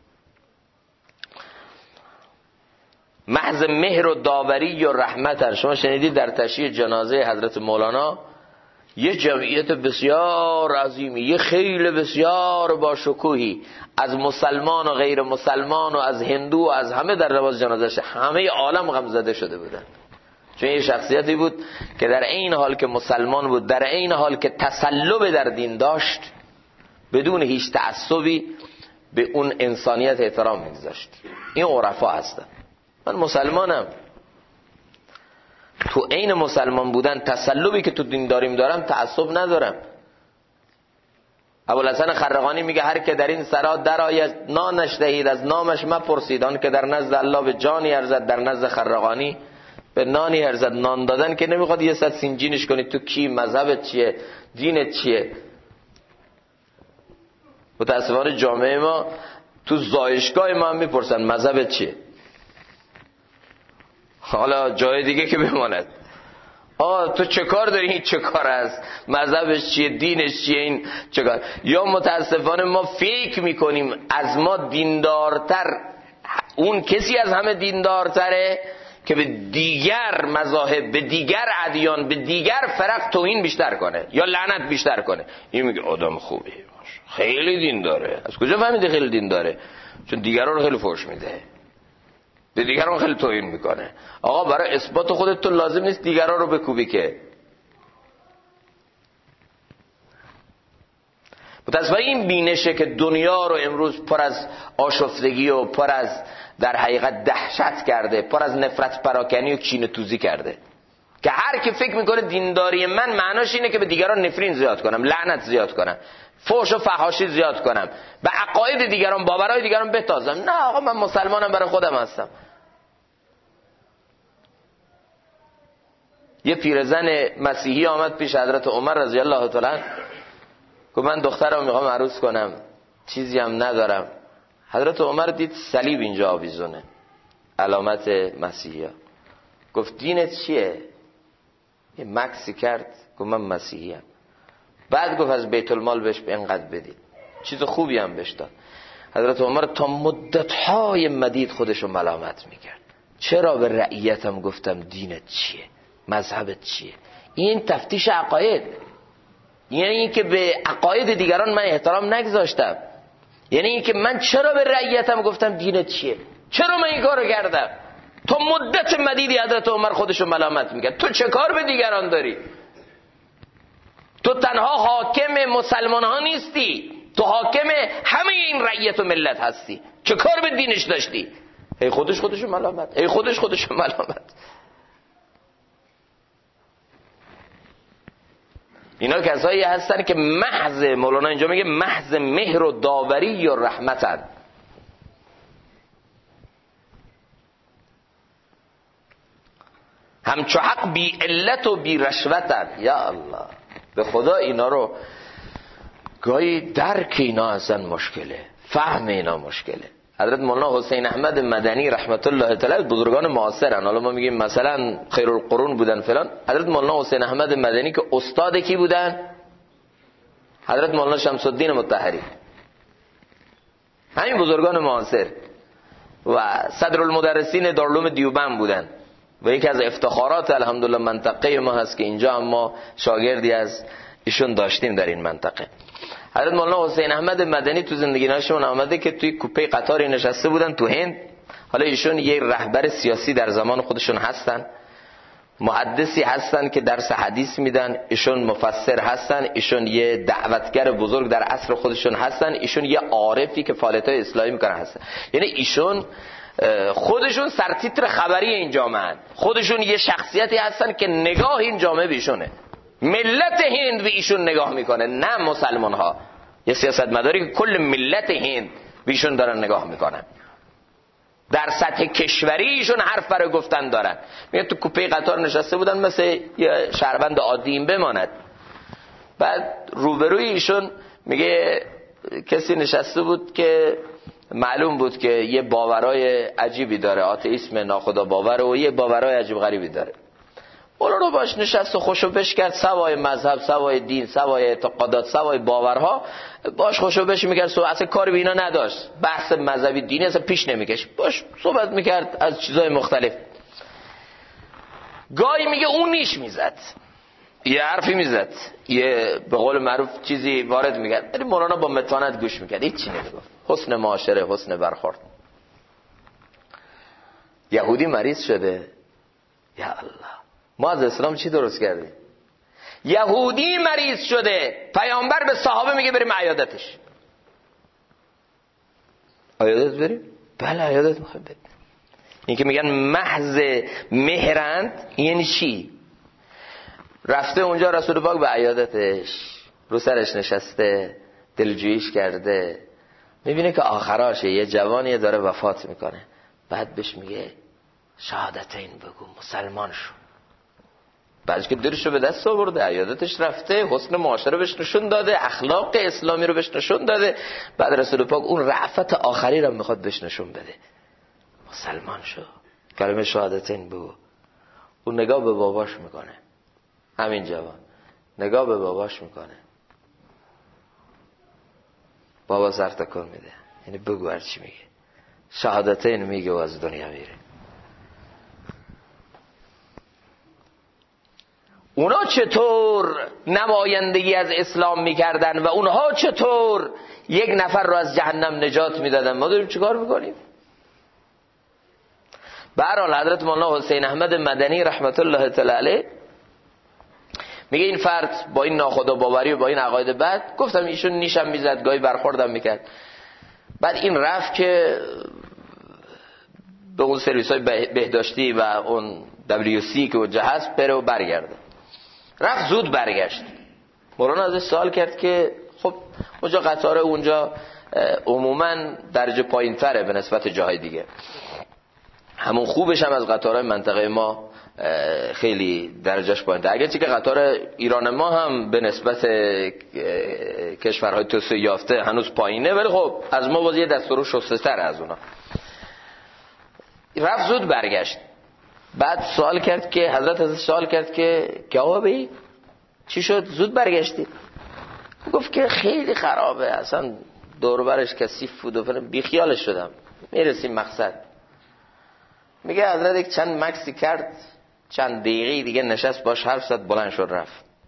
محض مهر و داوری و رحمت. شما شنیدید در تشییع جنازه حضرت مولانا یه جمعیت بسیار عظیمی، یه خیل بسیار با شکوهی از مسلمان و غیر مسلمان و از هندو و از همه در نماز جنازه، همه عالم غم زده شده بودن. چون یه شخصیتی بود که در این حال که مسلمان بود، در این حال که تسلب در دین داشت، بدون هیچ تعصبی به اون انسانیت احترام می‌گذاشت. این عرفا هستن. من مسلمانم، تو عین مسلمان بودن تسلبی که تو دین داریم دارم، تعصب ندارم. ابوالحسن خرقانی میگه هر که در این سرا درآید نانش دهید، از نامش مپرسید. آن که در نزد الله به جانی ارزد، در نزد خرقانی به نانی ارزد. نان دادن که نمیخواد یه صد سینجینش کنید تو کی، مذهبت چیه، دینت چیه. متاسفانه جامعه ما تو زایشگاه ما هم میپرسن مذهبت چیه. حالا جای دیگه که بماند، تو چه کار داری، این چه کار است، مذهبش چیه، دینش چیه، این چه کار. یا متاسفانه ما فکر میکنیم از ما دیندارتر اون کسی از همه دیندارتره که به دیگر مذاهب، به دیگر ادیان، به دیگر فرق توهین بیشتر کنه یا لعنت بیشتر کنه. این میگه آدم خوبی، خیلی دین داره. از کجا فهمیده خیلی دین داره؟ چون دیگران رو خیلی فحش میده، به دیگران خیلی توهین میکنه. آقا برای اثبات خودت تو لازم نیست دیگران رو بکوبی که. متاسفانه این بینشه که دنیا رو امروز پر از آشفتگی و پر از در حقیقت دهشت کرده، پر از نفرت پراکنی و کینه توزی کرده، که هر کی فکر میکنه دینداری من معناش اینه که به دیگران نفرین زیاد کنم، لعنت زیاد کنم، فحش و فحاشی زیاد کنم، به عقاید دیگران، باورهای دیگران بتازم. نه آقا، من مسلمانم، برای خودم هستم. یه پیرزن مسیحی آمد پیش حضرت عمر رضی الله تعالی عنه، گفت من دخترم میخوام عروس کنم، چیزی هم ندارم. حضرت عمر دید صلیب اینجا آویزونه، علامت مسیحی ها. گفت دینت چیه؟ یه مکسی کرد، گفت من مسیحی ام. بعد گفت از بیت المال بهش اینقدر بدید. چیز خوبی هم بهش داد. حضرت عمر تا مدتهای مدید خودشو ملامت میکرد. چرا به رعیتم گفتم دینت چیه، مذهبت چیه؟ این تفتیش عقاید، یعنی این که به عقاید دیگران من احترام نگذاشتم، یعنی این که من چرا به رعیتم گفتم دینت چیه، چرا من این کارو کردم. تا مدت مدیدی حضرت عمر خودشو ملامت میکرد. تو چه کار به دیگران داری؟ تو تنها حاکم مسلمان ها نیستی، تو حاکم همه این رعیت و ملت هستی. چه کار به دینش داشتی؟ ای خودشو ملامت، ای خودشو ملامت. اینا کسایی هستن که محض، مولانا اینجا میگه محض مهر و داوری و رحمتن. همچو حق بی علت و بی رشوتن. یا الله، به خدا اینا رو گاهی درک اینا اصلا مشکله، فهم اینا مشکله. حضرت مولانا حسین احمد مدنی رحمت الله تعالی بزرگان معاصرن، حالا ما میگیم مثلا خیر القرون بودن فلان. حضرت مولانا حسین احمد مدنی که استاد کی بودن؟ حضرت مولانا شمس الدین مطهری. همین بزرگان معاصر و صدر المدرسین دارالعلوم دیوبند بودن و یکی از افتخارات الحمدلله منطقه ما هست که اینجا هم ما شاگردی از ایشون داشتیم در این منطقه. حضرت مولانا حسین احمد مدنی تو زندگی نشون آمده که توی کوپه قطاری نشسته بودن تو هند. حالا ایشون یه رهبر سیاسی در زمان خودشون هستن، محدثی هستن که درس حدیث میدن، ایشون مفسر هستن، ایشون یه دعوتگر بزرگ در عصر خودشون هستن، ایشون یه عارفی که فعالیت‌های اصلاحی میکنن هستن. یعنی ایشون خودشون سرتیتر خبری این جامعه هستن، خودشون یه شخصیتی هستن که نگاه این جامعه بیشونه، ملت هند به ایشون نگاه میکنه، نه مسلمان ها. یه سیاستمداری که کل ملت هند بیشون دارن نگاه میکنن، در سطح کشوری ایشون حرف برای گفتن دارن. میگه تو کوپه قطار نشسته بودن مثل یه شهروند عادی این بماند. بعد روبروی ایشون میگه کسی نشسته بود که معلوم بود که یه باورای عجیبی داره، آتئیسم ناخدا باور و یه باورای عجیب غریبی داره. مولانا باش نشست و خوشو بش کرد، سوای مذهب، سوای دین، سوای اعتقادات، سوای باورها، باش خوشو بش میکرد. اصلا کاری به اینا نداشت، بحث مذهبی دینی اصلا پیش نمیکشید، باش صحبت میکرد از چیزای مختلف. گاهی میگه اون نیش میزد، یه حرفی میزد، یه به قول معروف چیزی وارد میکرد، ولی مولانا با متانت گوش میکرد، هیچ نمیگفت. حسن معاشره، حسن برخورد. یهودی مریض شده، یا الله، ما از اسلام چی درست کردیم؟ یهودی مریض شده، پیامبر به صحابه میگه بریم عیادتش. عیادت بریم؟ بله عیادت میخوایم بریم. این که میگن محض مهرند یعنی چی؟ رفته اونجا رسول پاک به عیادتش، رو سرش نشسته، دلجوییش کرده، میبینه که آخراشه یه جوانی داره وفات میکنه، بعد بهش میگه شهادتین بگو، مسلمان شو. بعدش که دلشو به دست آورده، عیادتش رفته، حسن معاشره بهش نشون داده، اخلاق اسلامی رو بهش نشون داده، بعد رسول پاک اون رأفت آخری رو میخواد بهش نشون بده، مسلمان شو، کلمه شهادتین بگو. اون نگاه به باباش میکنه، همین جوان نگاه به باباش میکنه، بابا سر تکون میده، یعنی بگو هر چی میگه، شهادتین میگه و از دنیا میره. اونا چطور نمایندگی از اسلام میکردن و اونها چطور یک نفر رو از جهنم نجات میدادن، ما داریم چیکار میکنیم؟ به هر حال حضرت مولانا حسین احمد مدنی رحمت الله تعالی علیه میگه این فرد با این ناخدا باوری و با این عقاید بد، گفتم ایشون نیشم میزد، گاهی برخوردم میکرد، بعد این رفت که به اون سرویس های بهداشتی و اون WC که اونجا هست بره و برگرده. رفت زود برگشت. مولانا ازش سوال کرد که خب اونجا قطار اونجا عموما درجه پایین تره به نسبت جاهای دیگه، همون خوبش هم از قطارهای منطقه ما خیلی درجهش پایین تره، اگرچه که قطار ایران ما هم به نسبت کشورهای توسعه یافته هنوز پایینه، ولی خب از ما باز یه دستورو شسته تر از اونا. رفت زود برگشت. بعد سوال کرد که حضرت ازش سوال کرد که آقا چی شد زود برگشتی؟ گفت که خیلی خرابه، اصلا دور و برش کثیف بود و فلان، بی خیالش شدم، میرسیم مقصد. میگه حضرت یک چند مکسی کرد، چند دقیقه دیگه نشست باش حرف زد، بلند شد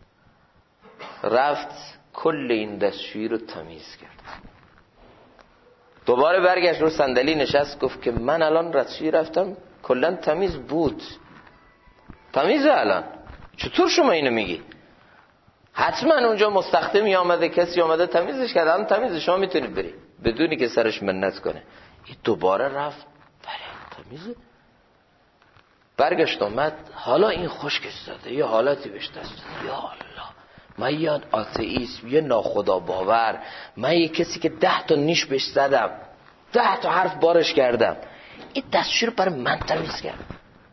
رفت کل این دستشویی رو تمیز کرد. دوباره برگشت رو صندلی نشست، گفت که من الان دستشویی رفتم کلا تمیز بود، تمیزه الان، چطور شما اینو میگی؟ حتما اونجا مستخدمی آمده، کسی آمده تمیزش کرده، الان تمیزه، شما میتونید بری، بدونی که سرش منت کنه. این دوباره رفت، بله تمیزه. برگشت اومد، حالا این خشکش زده، یه حالتی بهش دست داد، یا الله، من یه آتئیسم، یه ناخدا باور، من یه کسی که 10 تا نیش بهش زدم، 10 تا حرف بارش کردم، این دستشویی رو برای من تمیز کرد.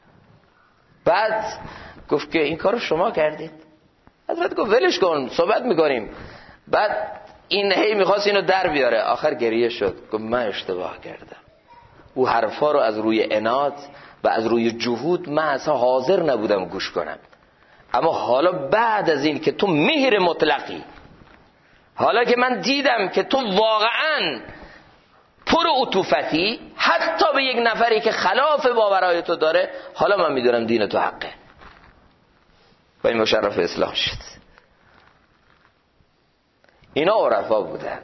بعد گفت که این کارو شما کردید؟ حضرت گفت ولش کن، صحبت میکنیم. بعد این هی میخواست اینو در بیاره، آخر گریه شد، گفت من اشتباه کردم، او حرفا رو از روی عناد و از روی جهود من اصلا حاضر نبودم گوش کنم، اما حالا بعد از این که تو مهر مطلقی، حالا که من دیدم که تو واقعاً پر عطوفتی حتی به یک نفری که خلاف باورهای تو داره، حالا من میدونم دین تو حقه، و این مشرف اسلام شد. اینا عرفا بودن.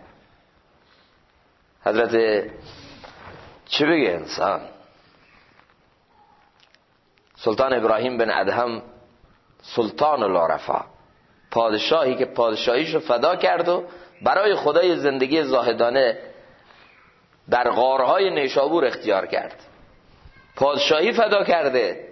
حضرت چه بگه انسان، سلطان ابراهیم بن ادهم سلطان العرفا، پادشاهی که پادشاهیشو فدا کرد و برای خدای زندگی زاهدانه در غارهای نیشابور اختیار کرد، پادشاهی فدا کرده.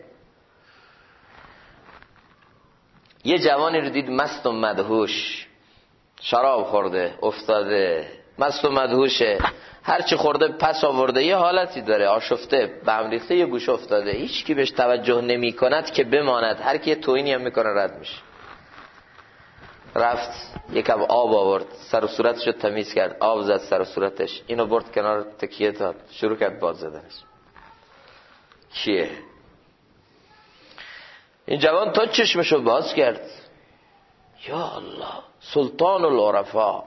یه جوانی رو دید مست و مدهوش، شراب خورده افتاده، مست و مدهوشه، هرچی خورده پس آورده، یه حالتی داره، آشفته به هم ریخته، یه گوشه افتاده، هیچ کی بهش توجه نمی کند که بماند، هر کی توهینی هم میکنه رد میشه. رفت یکم آب آورد، سر و صورتش رو تمیز کرد، آب زد سر و صورتش، اینو برد کنار تکیه داد، شروع کرد باد زدنش. کیه؟ این جوان تا چشمشو باز کرد، یا الله، سلطان العرفا،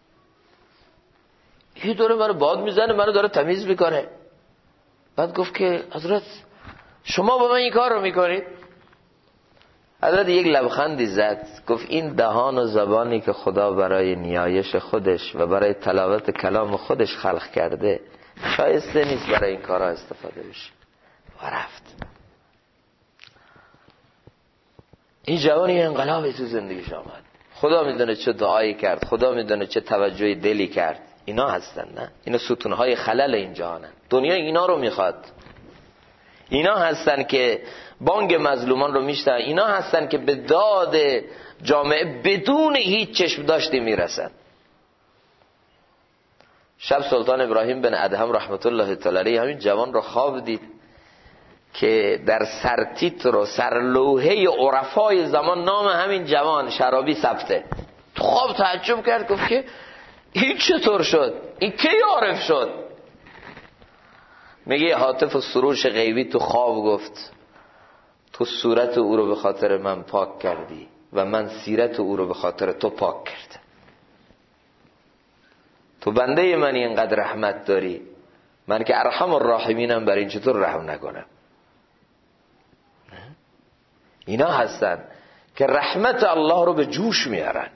یه داره منو باد میزنه، منو داره تمیز میکنه. بعد گفت که حضرت شما با من این کار رو میکنید؟ حضرت یک لبخندی زد، گفت این دهان و زبانی که خدا برای نیایش خودش و برای تلاوت کلام خودش خلق کرده شایسته نیست برای این کارها استفاده بشه. و رفت. این جوانی انقلابی تو زندگیش آمد. خدا میدونه چه دعایی کرد، خدا میدونه چه توجه دلی کرد. اینا هستن، نه؟ اینا ستونهای خلل این جهانن. دنیا اینا رو میخواد. اینا هستن که بانگ مظلومان رو میشنون. اینا هستن که به داد جامعه بدون هیچ چشم داشتی میرسن. شب سلطان ابراهیم بن ادهم رحمت الله تعالی علیه همین جوان رو خواب دید که در سرتیتر و سرلوحه عرفای زمان نام همین جوان شرابی ثبته. تو خواب تعجب کرد، گفت که این چطور شد؟ این کی عارف شد؟ میگه هاتف و سروش غیبی تو خواب گفت تو صورت او رو به خاطر من پاک کردی و من سیرت او رو به خاطر تو پاک کردم. تو بنده منی، اینقدر رحمت داری، من که ارحم الراحمینم برای این چطور رحم نکنم؟ اینا هستن که رحمت الله رو به جوش میارن.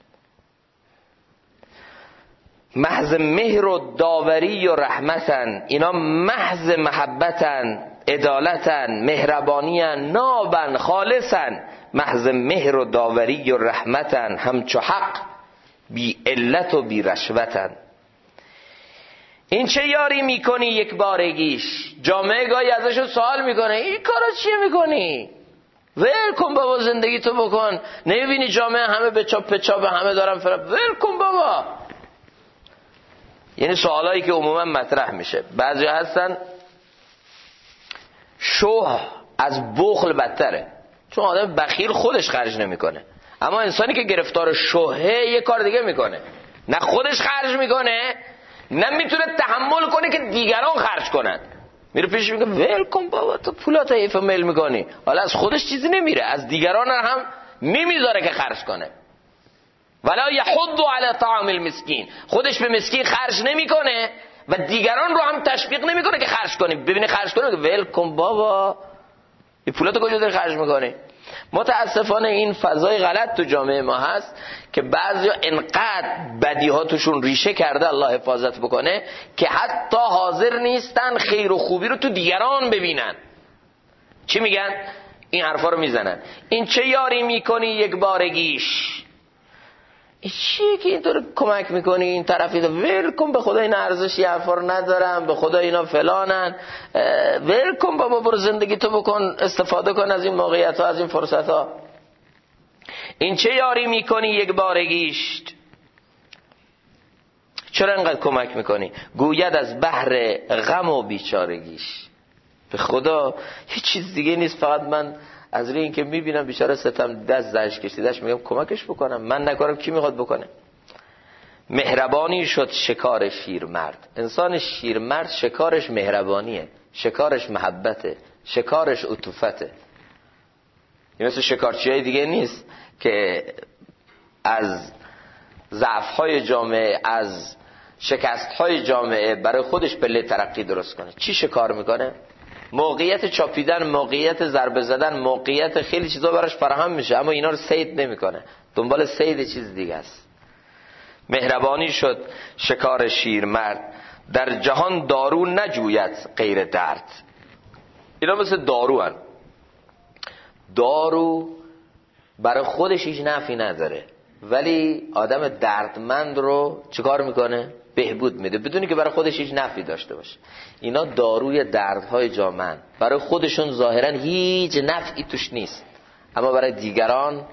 محض مهر و داوری و رحمتن، اینا محض محبتن، عدالتن، مهربانیان، نابن، خالصن. محض مهر و داوری و رحمتن، همچو حق، بی علت و بی رشوتن. این چه یاری میکنی یک بارگیش؟ جامعه گاهی ازشون سوال میکنه این کارا چیه میکنی؟ ول کن بابا، زندگی تو بکن. نمیبینی جامعه همه به چاپ همه دارن ول کن بابا. یعنی سوالایی که عموما مطرح میشه. بعضی هستن شوه از بخل بدتره، چون آدم بخیل خودش خرج نمیکنه، اما انسانی که گرفتار شوهه یه کار دیگه میکنه، نه خودش خرج میکنه نه میتونه تحمل کنه که دیگران خرج کنن. میره پیش میگه ول کن بابا، تو پولات حیف میل میکنی. حالا از خودش چیزی نمیره، از دیگران هم نمیذاره که خرج کنه. ولا یحض علی طعام المسکین، خودش به مسکین خرج نمیکنه و دیگران رو هم تشویق نمیکنه که خرج کنی. ببینه خرج کنه ول کن بابا، این پولاتو کجا داری خرج میکنی؟ متاسفانه این فضای غلط تو جامعه ما هست که بعضیا انقدر بدیها توشون ریشه کرده، الله حفاظت بکنه، که حتی حاضر نیستن خیر و خوبی رو تو دیگران ببینن. چی میگن؟ این حرفا رو میزنن. این چه یاری میکنی یک بارگیش؟ این چیه که اینطور کمک میکنی این طرفی؟ ول کن، به خدا این ارزشی حرفا رو ندارم، به خدا اینا فلانن، ول کن بابا، برو زندگی تو بکن، استفاده کن از این موقعیت ها، از این فرصت ها. این چه یاری میکنی یک بارگیش؟ چرا انقدر کمک میکنی؟ گوید از بحر غم و بیچارگیش. به خدا هیچ چیز دیگه نیست، فقط من از روی این که میبینم بیچاره ستم دست زنش کشیدش میگم کمکش بکنم، من نکارم کی میخواد بکنه؟ مهربانی شد شکار شیرمرد. انسان شیرمرد شکارش مهربانیه، شکارش محبته، شکارش عطوفته. این مثل شکارچیای دیگه نیست که از ضعف‌های جامعه، از شکست‌های جامعه برای خودش پله ترقی درست کنه. چی شکار میکنه؟ موقعیت چاپیدن، موقعیت ضربه زدن، موقعیت خیلی چیزا براش فراهم میشه، اما اینا رو صید نمیکنه، دنبال صید چیز دیگه است. مهربانی شد شکار شیرمرد، در جهان دارو نجوید غیر درد. اینا مثل دارو هن. دارو برای خودش هیچ نفعی نداره، ولی آدم دردمند رو چیکار میکنه؟ بهبود میده، بدونی که برای خودش هیچ نفعی داشته باشه. اینا داروی دردهای جامعه، برای خودشون ظاهرا هیچ نفعی توش نیست، اما برای دیگران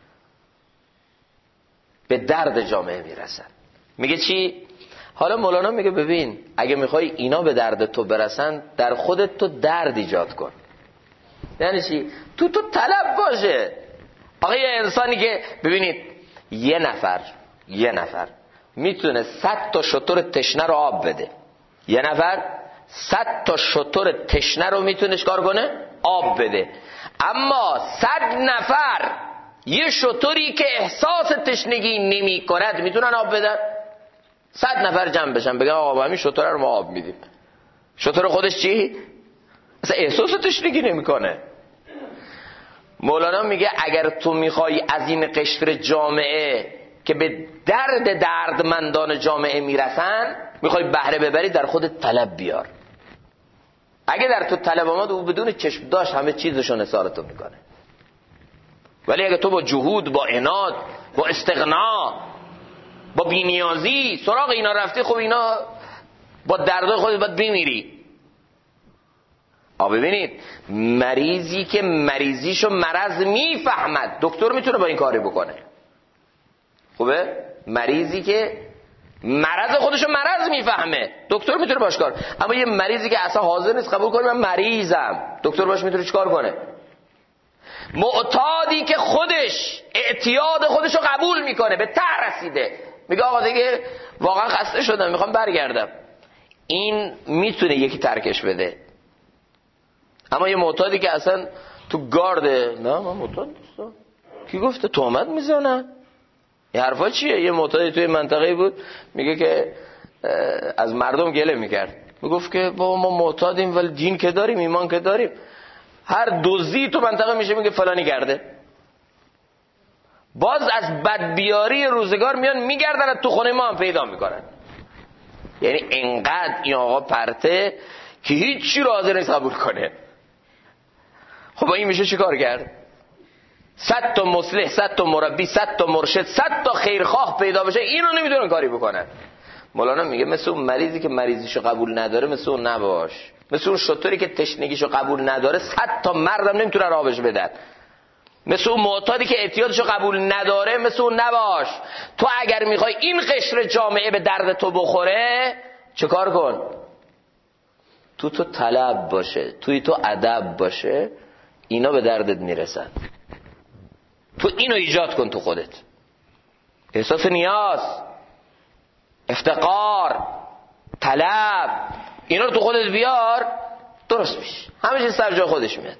به درد جامعه میرسن. میگه چی؟ حالا مولانا میگه ببین، اگه میخوای اینا به درد تو برسن، در خودت تو درد ایجاد کن. یعنی چی؟ تو طلب باشه. آقا یه انسانی که ببینید یه نفر میتونه 100 تا شتر تشنه رو آب بده. یه نفر 100 تا شتر تشنه رو میتونه چکار کنه؟ آب بده. اما 100 نفر یه شتری که احساس تشنگی نمی کند میتونن آب بدن؟ 100 نفر جمع بشن بگن آقا همین شتر رو ما آب میدیم. شتر خودش چی؟ اصلا احساس تشنگی نمی کنه. مولانا میگه اگر تو میخوای از این قشر جامعه که به درد دردمندان جامعه میرسن میخوای بهره ببری، در خودت طلب بیار. اگه در تو طلب آمد او بدون چشم داشت همه چیزشو نثارتو میکنه. ولی اگه تو با جهود، با عناد، با استغنا، با بی‌نیازی سراغ اینا رفتی، خب اینا با دردای خودت باید بمیری. ببینید مریضی که مریضیشو مرض میفهمد دکتر میتونه با این کاری بکنه. خوبه؟ مریضی که مرض خودشو مرض میفهمه دکتر میتونه باش کار. اما یه مریضی که اصلا حاضر نیست قبول کنه من مریضم، دکتر باش میتونه چیکار کنه؟ معتادی که خودش اعتیاد خودشو قبول میکنه، به ته رسیده، میگه آقا دیگه واقعا خسته شدم میخوام برگردم، این میتونه یکی ترکش بده. اما یه معتادی که اصلا تو گارده، نه من معتاد نیستم، کی گفته تهمت میزنن، این حرفا چیه؟ یه معتادی توی منطقه‌ای بود میگه که از مردم گله میکرد، میگفت که بابا ما معتادیم ولی دین که داریم، ایمان که داریم. هر دزدی تو منطقه میشه میگه فلانی کرده. باز از بدبیاری روزگار میان میگردن تو خونه ما هم پیدا میکنن. یعنی انقدر این آقا پرته که هیچی رو حاضر نیست قبول کنه. خب این میشه چی کار کرد؟ 100 تا مصلح، 100 تا مربی، 100 تا مرشد، 100 تا خیرخواه پیدا بشه، این رو نمیدونن کاری بکنن. مولانا میگه مثل اون مریضی که مریضیشو قبول نداره مثل اون نباش. مثل اون شطوری که تشنگیشو قبول نداره 100 تا مردم نمیتونن آبش بدن. مثل اون معتادی که اعتیادشو قبول نداره مثل اون نباش. تو اگر میخوای این قشر جامعه به درد تو بخوره چه کار کن؟ تو طلب باشه، توی تو ادب باشه، اینا به دردت میرسن. تو اینو ایجاد کن تو خودت، احساس نیاز، افتقار، طلب، اینا رو تو خودت بیار، درست میشه، همه چیز سر جای خودش میاد.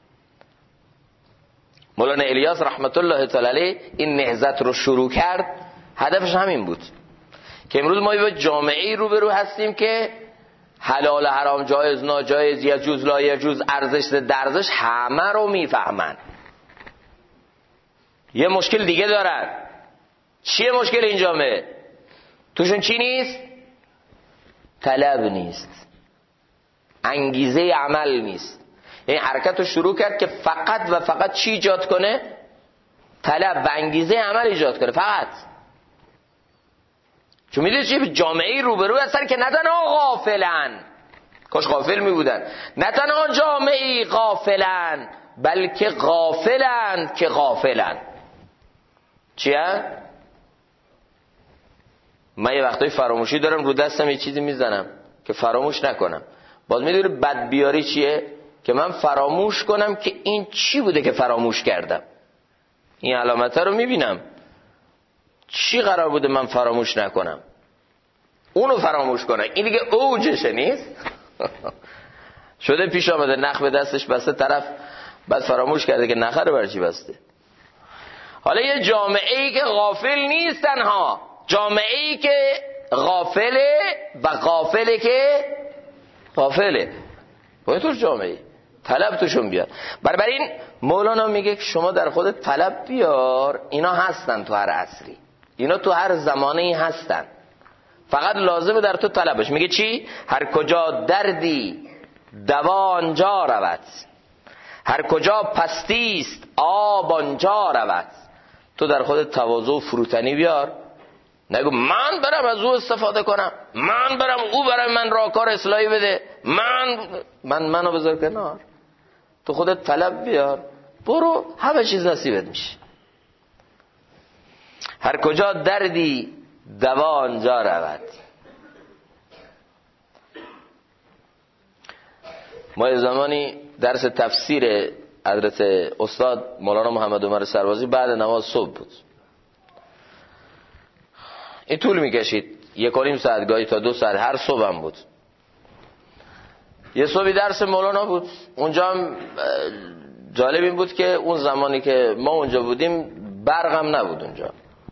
مولانا الیاس رحمت الله تعالی علیه این نهضت رو شروع کرد، هدفش همین بود که امروز ما با جامعه‌ای روبرو هستیم که حلال حرام، جایز ناجایز، یجوز لا یجوز، ارزش درزش همه رو میفهمن. یه مشکل دیگه دارن. چیه مشکل این جامعه؟ توشون چی نیست؟ طلب نیست، انگیزه عمل نیست. این حرکت رو شروع کرد که فقط و فقط چی ایجاد کنه؟ طلب و انگیزه عمل ایجاد کنه فقط. چون میدونی چی؟ جامعه روبرو هستن که نه تنها غافلن، کاش غافل می بودن، نه تنها جامعه غافلن بلکه غافلن که غافلن. چیه؟ من یه وقتایی فراموشی دارم، رو دستم یه چیزی میزنم که فراموش نکنم. باز میدونی بدبیاری چیه؟ که من فراموش کنم که این چی بوده که فراموش کردم. این علامت رو میبینم، چی قرار بوده من فراموش نکنم، اونو فراموش کنم. این دیگه اوجشه نیست؟ شده پیش آمده نخ به دستش بسته، طرف بعد فراموش کرده که نخه رو برچی بسته. حالا یه جامعه ای که غافل نیست، تنها جامعه ای که غافله و غافله که غافله، با اینطور جامعه طلب توشون بیار. بنابراین مولانا میگه که شما در خودت طلب بیار. اینا هستن تو هر عصری، اینا تو هر زمانه‌ای هستن، فقط لازمه در تو طلبش. میگه چی؟ هر کجا دردی دوا آنجا رود، هر کجا پستی است آب آنجا رود. تو در خودت تواضع و فروتنی بیار. نگو من برم از او استفاده کنم، من برم او برم من راهکار اصلاحی بده، منو بذار کنار. تو خودت طلب بیار، برو، همه چیز نصیبت میشه. هر کجا دردی دوا آنجا رود. ما یه زمانی درس تفسیر حضرت استاد مولانا محمد عمر سربازی بعد نماز صبح بود. این طول میکشید 1.5 ساعت گاهی تا 2 ساعت، هر صبح هم بود. یه صبحی درس مولانا بود اونجا هم. جالب این بود که اون زمانی که ما اونجا بودیم برق هم نبود اونجا.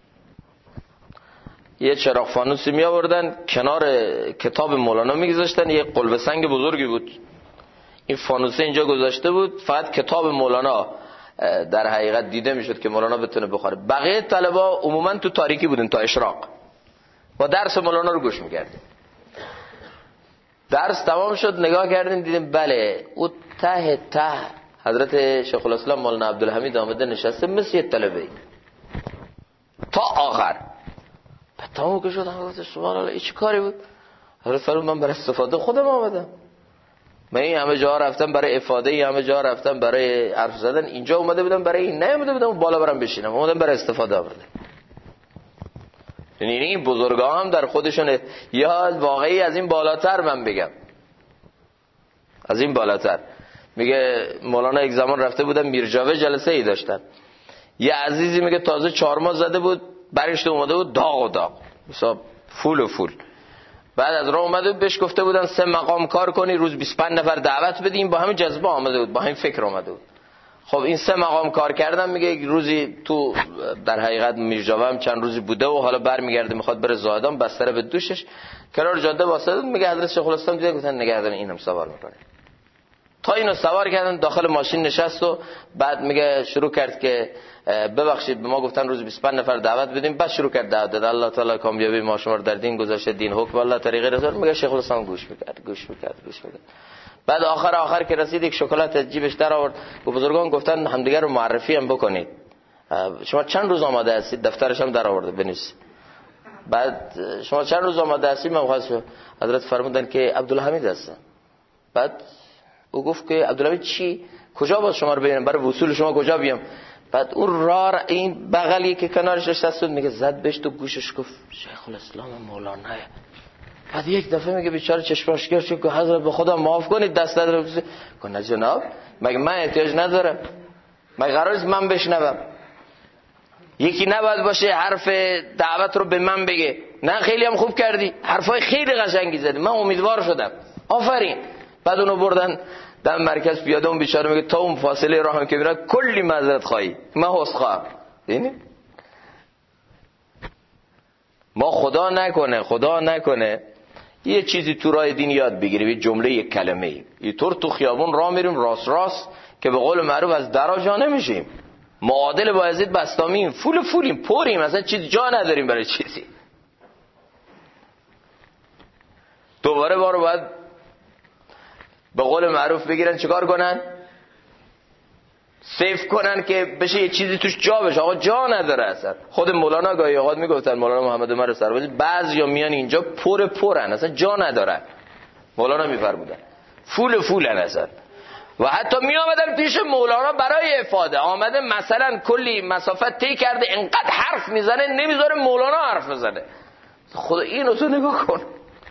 یه چراغ فانوسی می آوردن کنار کتاب مولانا میگذاشتن، یه قلب سنگ بزرگی بود، این فانوسه اینجا گذاشته بود، فقط کتاب مولانا در حقیقت دیده میشد که مولانا بتونه بخوره. بقیه طلبا عموما تو تاریکی بودن تا اشراق با درس مولانا رو گوش میکردیم. درس تمام شد نگاه کردیم دیدیم بله او ته حضرت شیخ الاسلام مولانا عبدالحمید آمده نشسته مثل یه طلبه تا آخر. تمام که شد هم گفت سبحان الله این چه کاری بود؟ حضرت فرمود من برای استفاده خودم آمدم، من این همه جا رفتم برای افاده، این همه جا رفتم برای حرف زدن، اینجا اومده بودم برای این نیومده بودم بالا برم بشینم، اومدم برای استفاده آوردم. یعنی این بزرگا هم در خودشونه. یا واقعی از این بالاتر من بگم، از این بالاتر میگه مولانا یک زمان رفته بودن میرجاوه جلسه ای داشتن، یه عزیزی میگه تازه 4 ماه زده بود برگشته اومده بود داغ و داغ حساب فول و فول. بعد از راه اومده بود بهش گفته بودن 3 مقام کار کنی روز 25 نفر دعوت بدیم، با همین جذبه آمده بود، با همین فکر آمده بود. خب این 3 مقام کار کردن میگه یک روزی تو در حقیقت میرجاوه هم چند روزی بوده و حالا برمیگرده میخواد بره زاهدان، بستر به دوشش کنار جاده واسطه میگه حضرت شیخ الاسلام دیده گفتن نگهدارن اینم سوار میکنه. تا اینو سوار کردن داخل ماشین نشست و بعد میگه شروع کرد که ببخشید به ما گفتن روز 25 نفر دعوت بدیم، بعد شروع کرد دعوت داد. الله تعالی کامیابی ما شما در دین گذاشته، دین حکم الله طریق رسول. میگه شیخ الاسلام گوش میکرد. بعد آخر که رسید یک شکلات از جیبش در آورد. بزرگان گفتن همدیگه رو معرفی هم بکنید، شما چند روز آماده هستید؟ دفترش هم در آورده بنویس. بعد شما چند روز آماده هستید؟ من خواستم. حضرت فرمودن که عبدالحمید هستم. بعد او گفت که عبدالحمید چی؟ کجا باز شما رو ببینم؟ برای وصول شما کجا بیام؟ بعد اون راه این بغلی که کنارش نشسته بود میگه زد بهش تو گوشش گفت شیخ الاسلام مولانا. بعد یک دفعه میگه بیچاره چشماش گرد شد که حضرت به خدا معاف کنید دست نداره. گفت نه جناب، مگه من احتیاج ندارم؟ مگه قرار است من بشنوم؟ یکی نباید باشه حرف دعوت رو به من بگه. نه خیلی هم خوب کردی، حرفای خیلی قشنگی زدی، من امیدوار شدم، آفرین. بعد اونو بردن در مرکز پیاده، اون بیچاره میگه تا اون فاصله راه هم که میره کلی معذرت خواهی، من حسخواه. یعنی ما خدا نکنه یه چیزی تو راه دین یاد بگیریم، یه جمله یک کلمه ای طور تو خیابون راه میریم راست که به قول معروف از درا جا نمیشیم، معادل بایزید بستامیم، فولیم پریم، اصلا چیز جا نداریم برای چیزی. دوباره بارو باید به قول معروف بگیرن چیکار کنن؟ سیف کنن که بشه یه چیزی توش جا بشه. آقا جا نداره اصلا. خود مولانا گاهی اوقات میگفتن، مولانا محمد عمر سربازی، بعضیا میان اینجا پرن اصلا جا ندارن. مولانا میفرمودن فولن اصلا. و حتی میآمدن پیش مولانا برای افاده، آمده مثلا کلی مسافت طی کرده انقدر حرف میزنه نمیذاره مولانا حرف بزنه. خدا اینو تو نگاه کن.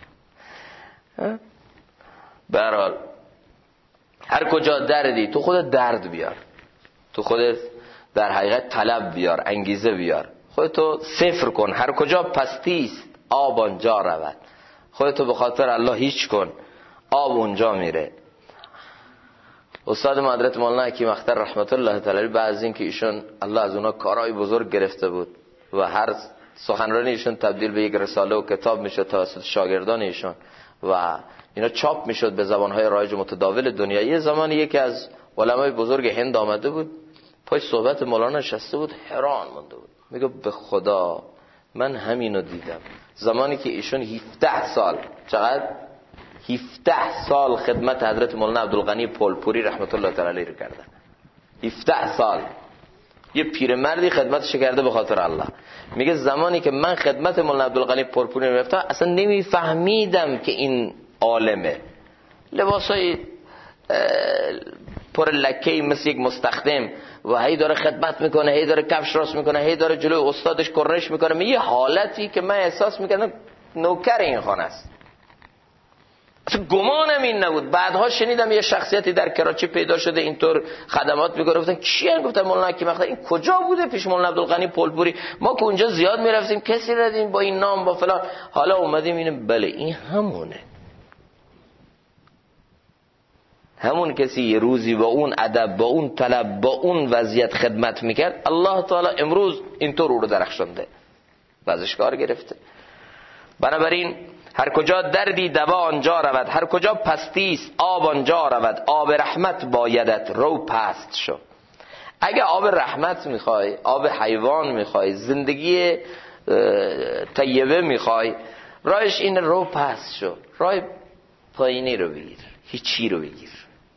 به هر حال هر کجا دردی تو خودت درد بیار، تو خودت در حقیقت طلب بیار، انگیزه بیار، خودتو صفر کن. هر کجا پستیست آب آنجا رود، خودتو به خاطر الله هیچ کن، آب اونجا میره. استاد ما حضرت مولانا حکیم اختر رحمت الله تعالی بعد از این که ایشون الله از اونا کارهای بزرگ گرفته بود و هر سخنرانی ایشون تبدیل به یک رساله و کتاب میشد توسط شاگردان ایشون و اینا چاپ میشد به زبانهای رایج و متداول دنیا. یه زمانی یکی از علمای بزرگ هند آمده بود، پای صحبت مولانا نشسته بود، حیران مونده بود. میگه به خدا من همینو دیدم زمانی که ایشون 17 سال، چقدر 17 سال خدمت حضرت مولانا عبدالغنی پولپوری رحمت الله تعالی علیه رو کردن. 17 سال یه پیرمردی خدمتش کرده به خاطر الله. میگه زمانی که من خدمت مولانا عبدالغنی پولپوری رو رفتم اصلا نمیفهمیدم که این عالمه، لباسای پر لکه‌ای مثل یک مستخدم و هی داره خدمت میکنه، هی داره کفش راست میکنه، هی داره جلوی استادش کرنش میکنه. یه حالتی که من احساس میکنم نوکر این خانه است، اصلا گمانم این نبود. بعدها شنیدم یه شخصیتی در کراچی پیدا شده اینطور خدمات میکنه. گفتن کیه؟ گفتن مولانا حکیم اختر. این کجا بوده؟ پیش مولانا عبدالغنی پلپوری. ما که اونجا زیاد میرفتیم، کسی ندیدیم با این نام با فلان. حالا اومدیم اینه، بله این همونه، همون کسی یه روزی با اون ادب، با اون طلب، با اون وضعیت خدمت میکرد، الله تعالی امروز اینطور رو درخشانده، ورزشکار گرفته. بنابراین هر کجا دردی دوا آنجا رود، هر کجا پستی است آب آنجا رود، آب رحمت بایدت رو پست شو. اگه آب رحمت میخوای، آب حیوان میخوای، زندگی طیبه میخوای، راهش این رو پست شو، راه پایینی رو بگیر، هیچی رو بگیر.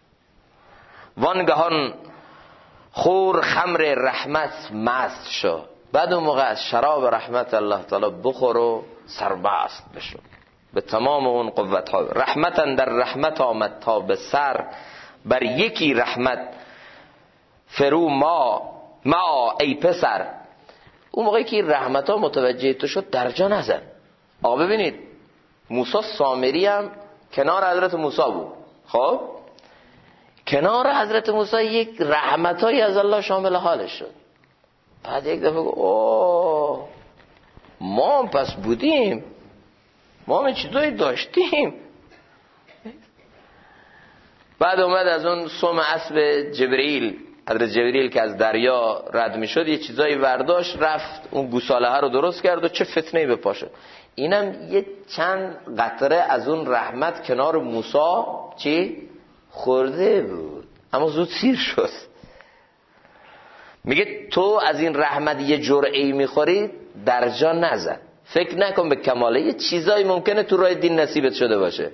وانگهان خور خمر رحمت مست شو، بعد اون موقع از شراب رحمت الله تعالی بخور و سربست بشو به تمام اون قوت ها. رحمتن در رحمت آمد تا به سر، بر یکی رحمت فرو ما ای پسر. اون موقعی که رحمت ها متوجه تو شد درجا نزن. آقا ببینید موسی سامری هم کنار حضرت موسی بود، خب کنار حضرت موسی یک رحمتایی از الله شامل حالش شد. بعد یک دفعه اوه ما هم پس بودیم، ما هم چیزایی داشتیم. بعد اومد از اون سم اسب جبرئیل، حضرت جبرئیل که از دریا رد می شد، یه چیزایی برداشت رفت اون گوساله ها رو درست کرد و چه فتنه‌ای به پا شد. اینم یه چند قطره از اون رحمت کنار موسی چی خورده بود، اما زود سیر شد. میگه تو از این رحمت یه جرعه‌ای میخوری درجا نزن، فکر نکن به کماله. یه چیزایی ممکنه تو راه دین نصیبت شده باشه،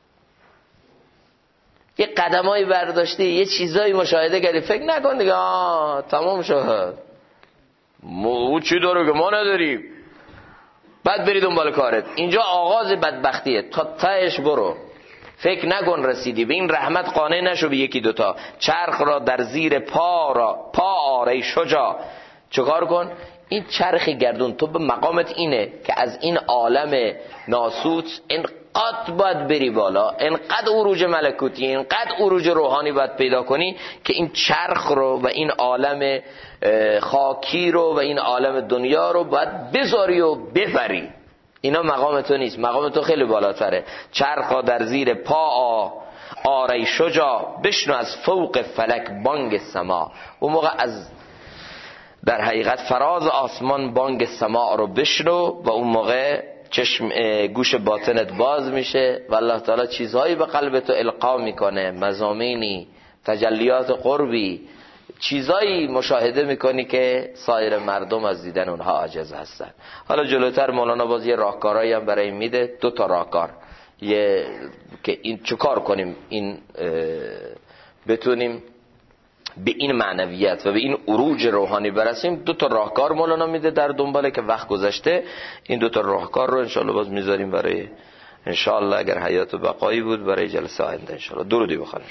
یه قدمایی برداشتی، یه چیزایی مشاهده کردی، فکر نکن دیگه تمام شد، او چی داره که ما نداریم، بعد برید دنبال کارت. اینجا آغاز بدبختیه، تا تهش برو، فکر نکن رسیدی به این رحمت، قانع نشو به یکی دوتا. چرخ را در زیر پا آره شجاع. چکار کن؟ این چرخی گردون، تو به مقامت اینه که از این عالم ناسوت انقدر باید بری بالا، انقدر عروج ملکوتی، انقدر عروج روحانی باید پیدا کنی که این چرخ رو و این عالم خاکی رو و این عالم دنیا رو باید بذاری و ببری. اینا مقام تو نیست، مقام تو خیلی بالاتره. چرخا در زیر پا آری شجاع، بشنو از فوق فلک بانگ سما. اون موقع از در حقیقت فراز آسمان بانگ سما رو بشنو و اون موقع چشم گوش باطنت باز میشه و الله تعالی چیزهایی به قلب تو القا میکنه، مضامینی، تجلیات قربی، چیزایی مشاهده میکنی که سایر مردم از دیدن اونها عاجز هستن. حالا جلوتر مولانا باز یه راهکارایی هم برای میده، 2 تا راهکار، که این چیکار کنیم این بتونیم به این معنویت و به این عروج روحانی برسیم. 2 تا راهکار مولانا میده در دنباله که وقت گذشته. این 2 تا راهکار رو انشالله باز میذاریم برای انشالله اگر حیات و بقایی بود برای جلسه آینده انشالله. درودی بخوانیم.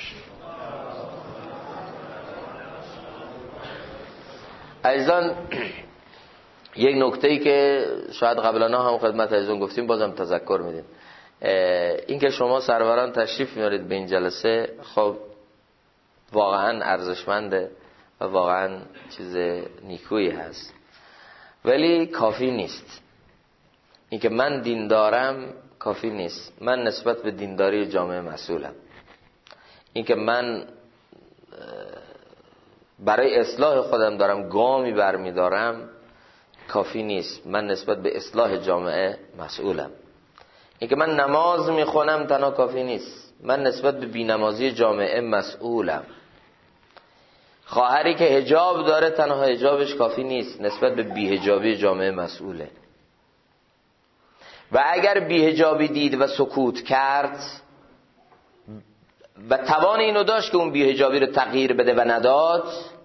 عزیزان یک نکته‌ای که شاید قبلا هم خدمت عزیزان گفتیم بازم تذکر میدیم، این که شما سروران تشریف میارید به این جلسه خب واقعا ارزشمنده و واقعا چیز نیکویی هست، ولی کافی نیست. این که من دین دارم کافی نیست. من نسبت به دینداری جامعه مسئولم. این که من برای اصلاح خودم دارم گامی برمیدارم کافی نیست. من نسبت به اصلاح جامعه مسئولم. این که من نماز میخونم تنها کافی نیست. من نسبت به بی‌نمازی جامعه مسئولم. خواهری که حجاب داره تنها حجابش کافی نیست، نسبت به بی‌حجابی جامعه مسئوله. و اگر بی‌حجابی دید و سکوت کرد و توان اینو داشت که اون بی‌حجابی رو تغییر بده و نداد،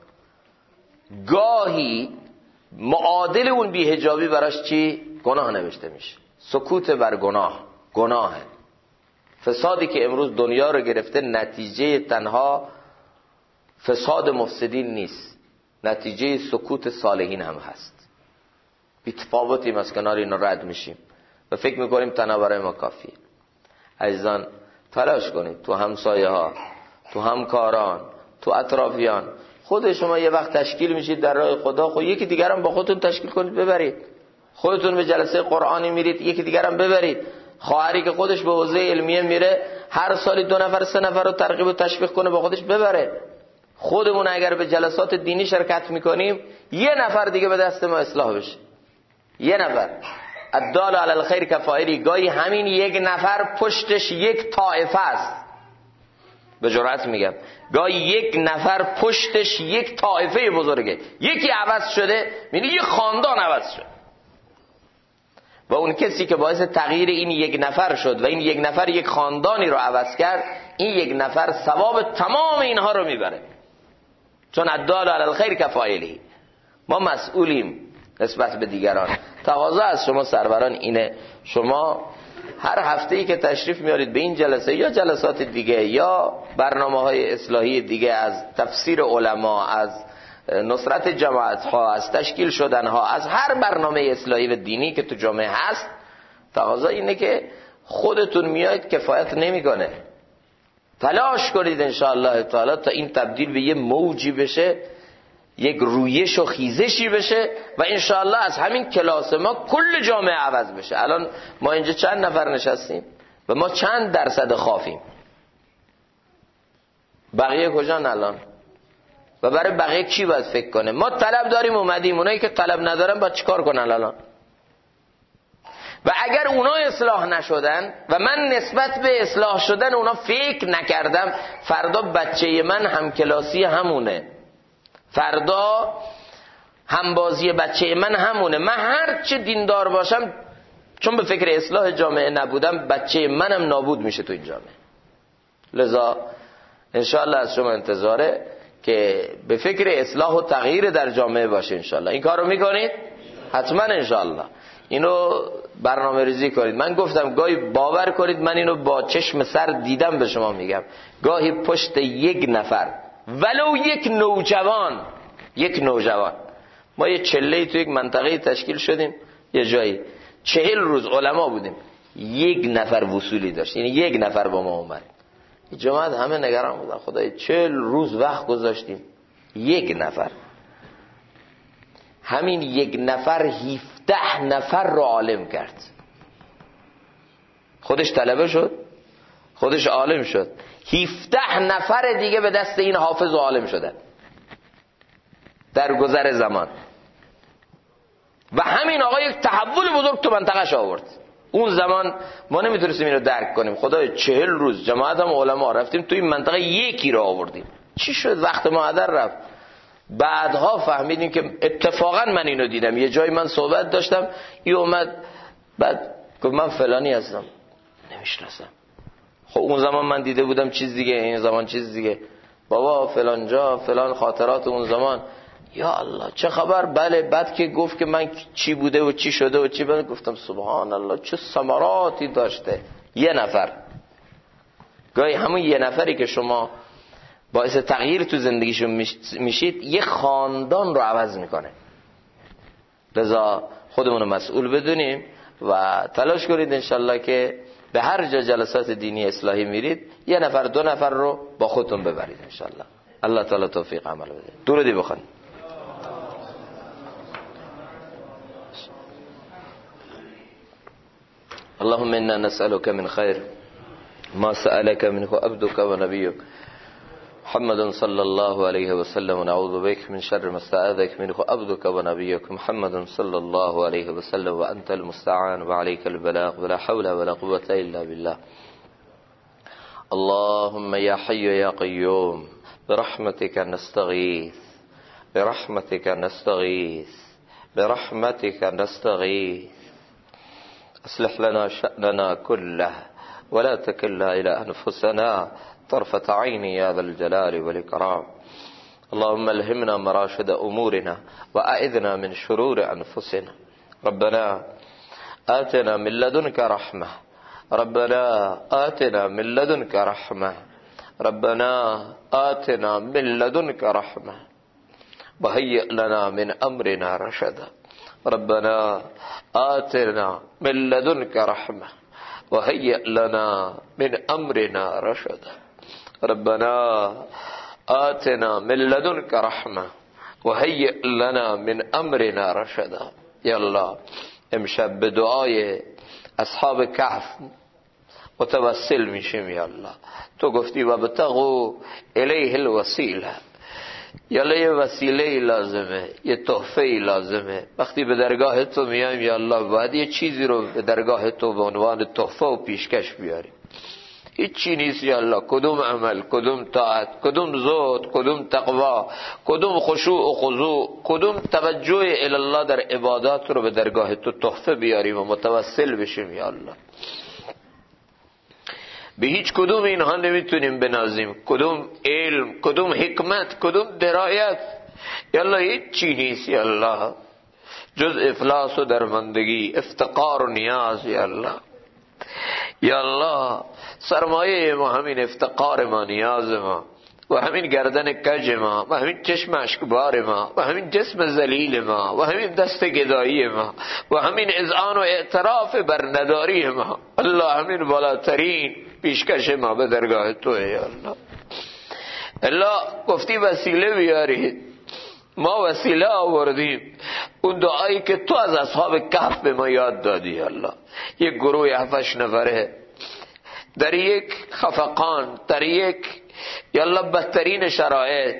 گاهی معادل اون بی‌حجابی براش چی؟ گناه نوشته میشه. سکوت بر گناهه. فسادی که امروز دنیا رو گرفته نتیجه تنها فساد مفسدین نیست، نتیجه سکوت صالحین هم هست. بی تفاوتیم از کنار اینا رد میشیم و فکر میکنیم تنها برای ما کافیه. عزیزان تلاش کنید تو همسایه ها، تو همکاران، تو اطرافیان. خود شما یه وقت تشکیل میشید در راه خدا، خود یکی دیگرم با خودتون تشکیل کنید ببرید. خودتون به جلسه قرآنی میرید، یکی دیگرم ببرید. خواهری که خودش به حوزه علمیه میره، هر سالی 2 نفر 3 نفر رو ترغیب و تشویق کنه با خودش ببره. خودمون اگر به جلسات دینی شرکت میکنیم، 1 نفر دیگه به دست ما اصلاح بشه. 1 نفر. الدال علی الخیر کفاعلی. گاهی همین 1 نفر پشتش 1 طایفه است. به جرأت میگم گاهی 1 نفر پشتش 1 طایفه بزرگه. یکی عوض شده، یعنی یه خاندان عوض شد. و اون کسی که باعث تغییر این 1 نفر شد و این 1 نفر 1 خاندانی رو عوض کرد، این 1 نفر ثواب تمام اینها رو میبره. چون الدال علی الخیر کفاعلی. ما مسئولیم نسبت به دیگران. تقاضا از شما سروران اینه، شما هر هفته‌ای که تشریف میارید به این جلسه یا جلسات دیگه یا برنامه‌های اصلاحی دیگه، از تفسیر علما، از نصرت جماعت ها، از تشکیل شدن ها، از هر برنامه اصلاحی و دینی که تو جامعه هست، تقاضا اینه که خودتون میاید کفایت نمیکنه. تلاش کنید انشاءالله تعالی تا این تبدیل به یه موجی بشه، یک رویش و خیزشی بشه و انشاءالله از همین کلاس ما کل جامعه عوض بشه. الان ما اینجا چند نفر نشستیم و ما چند درصد خافیم؟ بقیه کجان الان؟ و برای بقیه کی باید فکر کنه؟ ما طلب داریم اومدیم، اونایی که طلب ندارن باید چیکار کنن الان؟ و اگر اونا اصلاح نشدن و من نسبت به اصلاح شدن اونا فکر نکردم، فردا بچه من همکلاسی همونه، فردا همبازی بچه من همونه. من هر چه دیندار باشم چون به فکر اصلاح جامعه نبودم، بچه منم نابود میشه تو این جامعه. لذا انشاءالله از شما انتظاره که به فکر اصلاح و تغییر در جامعه باشه. انشاءالله این کار رو میکنید؟ حتما انشاءالله اینو برنامه ریزی کنید. من گفتم گاهی باور کنید من اینو با چشم سر دیدم به شما میگم، گاهی پشت 1 نفر ولو 1 نوجوان، ما یه چله‌ای تو یک منطقه تشکیل شدیم، یه جایی 40 روز علما بودیم، 1 نفر وصولی داشت، یعنی 1 نفر با ما اومد. جماعت همه نگران بودن، خدای 40 روز وقت گذاشتیم 1 نفر. همین 1 نفر 17 نفر رو عالم کرد. خودش طلبه شد، خودش عالم شد، 17 نفر دیگه به دست این حافظ و عالم شدن در گذر زمان. و همین آقا یک تحول بزرگ تو منطقهش آورد. اون زمان ما نمیتونستیم این رو درک کنیم. خدای 40 روز جماعت هم علما رفتیم تو این منطقه یکی رو آوردیم. چی شد؟ وقت ما هدر رفت. بعدها فهمیدیم که اتفاقا من اینو دیدم. یه جایی من صحبت داشتم، این اومد بعد گفت من فلانی هستم، نمیشناسم. خب اون زمان من دیده بودم چیز دیگه، این زمان چیز دیگه. بابا فلان جا فلان خاطرات اون زمان. یا الله چه خبر؟ بله. بعد که گفت که من چی بوده و چی شده و چی بوده، گفتم سبحان الله چه ثمراتی داشته. 1 نفر. گاهی همون 1 نفری که شما باعث تغییر تو زندگیشون میشید، یه خاندان رو عوض میکنه. لذا خودمون رو مسئول بدونیم و تلاش کنید انشالله که به هر جا جلسات دینی اصلاحی میرید 1 نفر 2 نفر رو با خودتون ببرید انشالله. الله تعالی توفیق عمل بده. درودی بخونید. اللهم انا نسألك من خير ما سألك منه عبدك ونبيك محمد صلى الله عليه وسلم، ونعوذ بك من شر ما استعاذك منه عبدك ونبيك محمد صلى الله عليه وسلم، وأنت المستعان وعليك البلاغ ولا حول ولا قوة إلا بالله. اللهم يا حي يا قيوم برحمتك نستغيث، برحمتك نستغيث، برحمتك نستغيث. اصلح لنا شأننا كله ولا تكلنا إلى أنفسنا طرفة عين يا ذا الجلال والإكرام. اللهم الهمنا مراشد أمورنا وأعذنا من شرور أنفسنا. ربنا آتنا من لدنك رحمة، ربنا آتنا من لدنك رحمة، ربنا آتنا من لدنك رحمة وهيئ لنا من أمرنا رشدا. ربنا آتنا من لدنك رحمة و هیئ لنا من امرنا رشدا. ربنا آتنا من لدنك رحمه و هیئ لنا من امرنا رشدا. یا الله امشب به دعای اصحاب کهف متوسل میشیم. یا الله تو گفتی و بتغوا الیه الوسیله. یا الله یه وسیله لازمه، یه تحفه لازمه. وقتی به درگاه تو میایم یا الله باید یه چیزی رو به درگاه تو به عنوان تحفه و پیشکش بیاریم. هیچ چی نیست یا الله، کدوم عمل، کدوم طاعت، کدوم زهد، کدوم تقوا، کدوم خشوع و خضوع، کدوم توجه الی الله در عبادات رو به درگاه تو تحفه بیاریم و متوسل بشیم. یا الله به هیچ کدوم اینها نمیتونیم بنازیم، کدوم علم، کدوم حکمت، کدوم درایت. یا الله هیچ چی نیست یا الله جز افلاس و درماندگی، افتقار و نیاز. یا الله یا الله سرمایه ما همین افتقار ما، نیاز ما و همین گردن کج ما و همین چشم اشکبار ما و همین جسم ذلیل ما و همین دست گدایی ما و همین اذعان و اعتراف بر نداری ما. الله همین بالاترین پیشکش ما به درگاه تو. یا الله الله گفتی وسیله بیارید، ما وسیله آوردیم. اون دعایی که تو از اصحاب کهف به ما یاد دادی الله، یک گروه 7 نفره در یک خفقان، در یک یا الله بدترین شرایط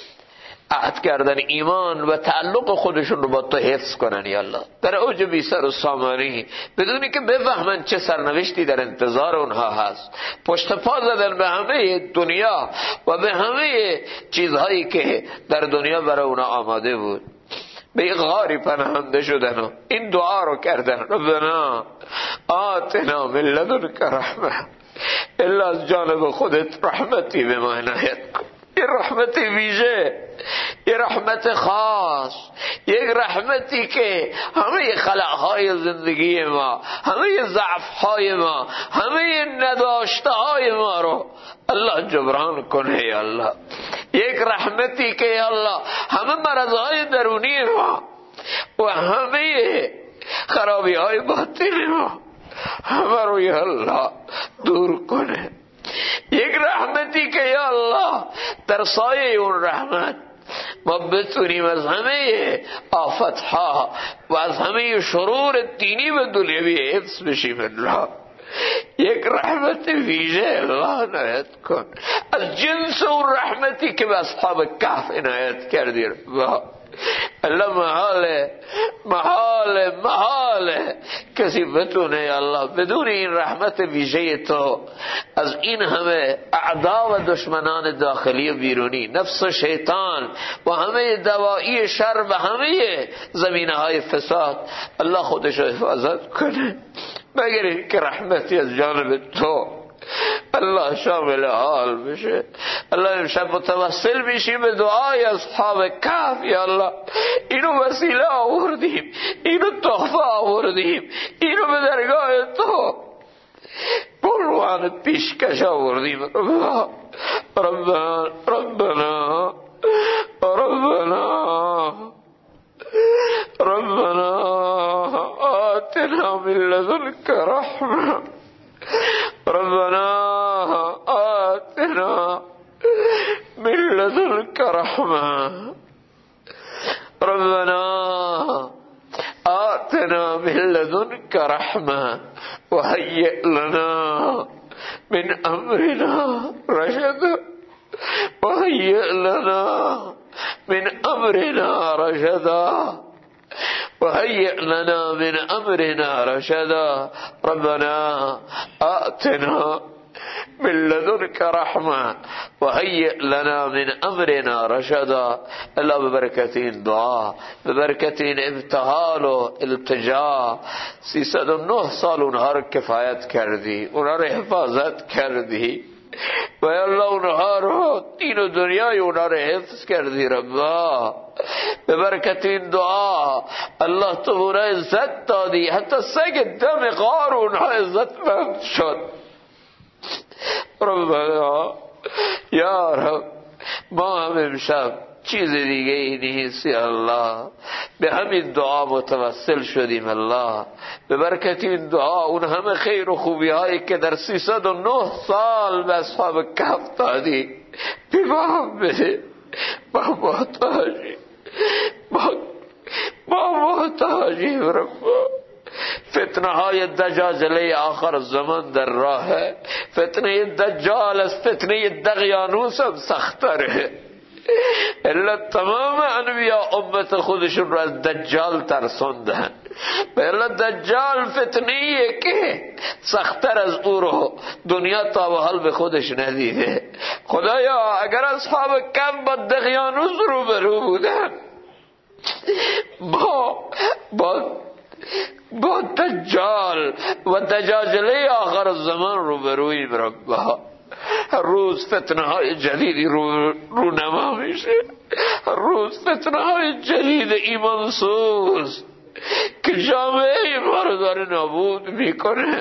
عهد کردن ایمان و تعلق خودشون رو با تو حفظ کنن. یا الله در اوج بی سر و سامانی، بدونی که بفهمن چه سرنوشتی در انتظار اونها هست، پشت پا زدن به همه دنیا و به همه چیزهایی که در دنیا برای اونها آماده بود، به یک غاری پناهنده شدن و این دعا رو کردن ربنا آتنا من لدنک رحمه. الا از جانب خودت رحمتی به ما عنایت کن، یه رحمت ویژه، یه رحمت خاص، یک رحمتی که همه خلأهای زندگی ما، همه ضعفهای ما، همه نداشتهای ما رو الله جبران کنه. یا الله یک رحمتی که یا الله همه مرضهای درونی ما و همه خرابیهای باطنی ما همه رو یا الله دور کنه. یک رحمتی که یا الله در سایه اون رحمت ما بتونیم از همه آفتها و از همه شرور دینی و دنیوی حفظ بشیم. الله یک رحمت ویژه الله عنایت کن از جنس اون رحمتی که به اصحاب کهف عنایت کردی. الله محاله کسی بتونه یا الله بدون این رحمت ویژه تو از این همه اعدا و دشمنان داخلی و بیرونی، نفس و شیطان و همه دوایی شر و همه زمینه های فساد الله خودش رو حفاظت کنه، مگر این که رحمتی از جانب تو الله شامل حال بشه. الله امشب متوسل میشیم به دعای اصحاب کهف. یا الله اینو وسیله آوردیم، اینو تحفه آوردیم، اینو به درگاه تو بروان پیشکش آوردیم. ربنا آتنا من لدنك رحمة. ربنا آتنا من لدنك رحمة. ربنا آتنا من لدنك رحمة وهيئ لنا من أمرنا رشدا. وهيئ لنا من أمرنا رشدا. وهيئ لنا من أمرنا رشدا. ربنا آتنا من لدنك رحمة وهيئ لنا من أمرنا رشدا. الله ببركتين دعاء، ببركتين ابتهال و التجا 309 سال اونها رو کفایت کردی، اونها رو حفاظت کردی و یا الله اونها رو دین و دنیای اونها رو حفظ کردی. ربا به برکت این دعا الله تو اونها عزت دادی، حتی سگ دم غار اونها عزتمند شد. ربنا یا رب ما هم امشب چیز دیگه ای نیست. یا الله به همین دعا متوسل شدیم. الله به برکت این دعا اون همه خیر و خوبی هایی که در 309 سال به اصحاب کهف دادی به ما هم بده. ما محتاجیم ربا. فتنه های دجاجله آخر زمان در راه. فتنه دجال از فتنه دقیانوس هم سختره. الا تمام انبیاء امت خودشون رو از دجال ترسوندن. الا دجال فتنه‌ایه که سخت‌تر از او رو دنیا تا به حال به خودش ندیده. خدایا اگر اصحاب کهف با دقیانوس روبرو بودن، با دجال و دجاجله آخر زمان روبرویم ربا. هر روز فتنه های جدیدی رونما میشه. هر روز فتنه های جدید ایمانسوز که جامعه ما رو داره نابود میکنه.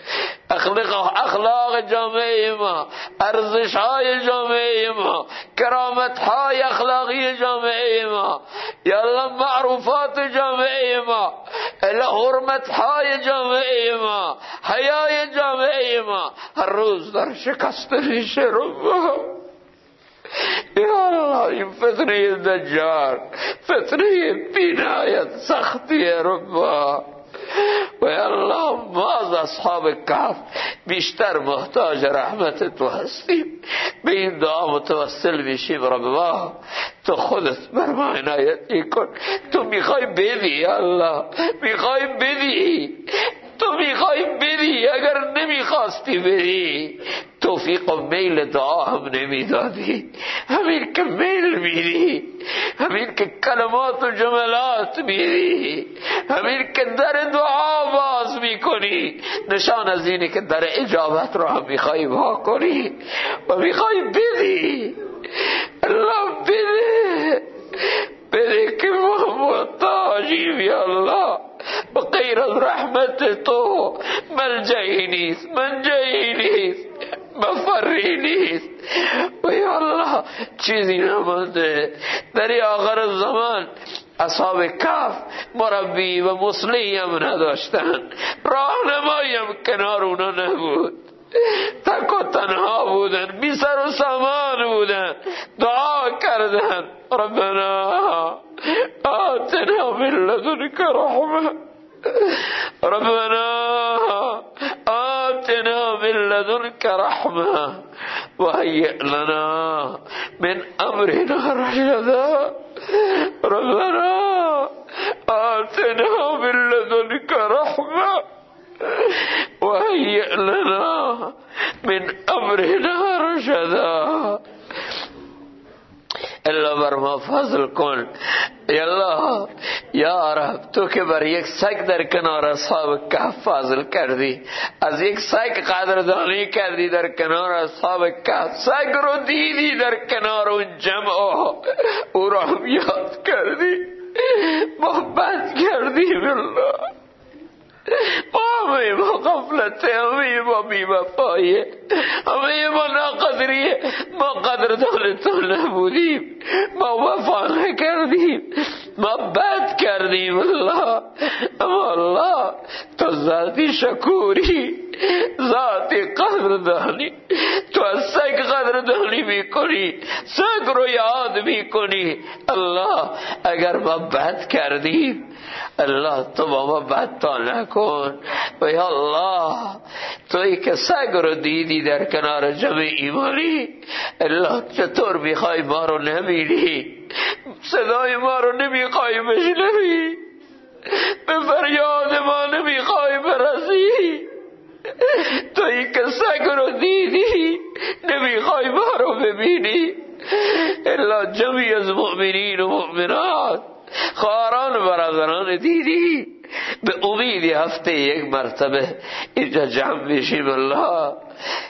اخلاق جامعه ما، ارزش های جامعه ما، کرامت های اخلاقی جامعه ما، یا الله معروفات جامعه ما، حرمت های جامعه ما، حیای جامعه ما هر روز در شکست میشه ربا. یا الله این فتنه دجال فتنه بینایت سختی ربا. و یا الله ما از اصحاب کهف بیشتر محتاج رحمت تو هستیم. به این دعا متوسل میشیم ربا. تو خودت بر ما عنایت کن. تو میخوای بدی یا الله، میخوای بدی. تو میخوای بدی، اگر نمیخواستی بدی توفیق و میل دعا هم نمیدادی. همین که میل میدی، همین که کلمات و جملات میدی، همین که در دعا باز میکنی، نشان از اینه که در اجابت را هم میخوای وا کنی و میخوای بدی. الله بده که ما محتاجیم یا الله. و غیر از رحمت تو ملجئی نیست، منجئی نیست، مفری نیست. و یا الله چیزی نمانده. در آخر زمان اصحاب کهف مربی و مصلحی هم نداشتن، راهنمایی هم کنار اونا نبود. تک و تنها بودن، بی سر و سامان بودن. دعا کردن ربنا آتنا من لدنک رحمه، ربنا آتنا من لدنک رحمه وهيئ لنا من امرنا رشدا، ربنا آتنا من لدنک رحمه وهيئ لنا من امرنا رشدا. اللہ بر ما فضل کن. یا الله یا رب تو که بر یک سگ در کنار اصحاب کهف فضل کردی، از یک سگ قدردانی کردی در کنار اصحاب کهف، سگ رو دیدی در کنار اون جمع، او را هم یاد کردی، محبت کردی. الله همه ما غفلته، همه ما بی‌وفایه، همه ما ناقدریه. ما قدردان تو نبودیم، ما وفا نکردیم، ما بد کردیم. الله اما الله تو ذاتی شکوری، ذاتی قدردانی. تو از سگ قدردانی میکنی، سگ رو یاد میکنی. الله اگر ما بد کردیم الله تو با ما بد تا نکن. و یا الله تویی که سگ رو دیدی در کنار جمع ایمانی، الله چطور میخوای ما رو نبینی، صدای ما رو نمیخوای بشنوی، به فریاد ما نمیخوای برسی. تویی که سگ رو دیدی نمیخوای ما رو ببینی. الله جمعی از مؤمنین و مؤمنات، خواهران و برادران دیدی، به امید هفته یک مرتبه اینجا جمع بشیم. الله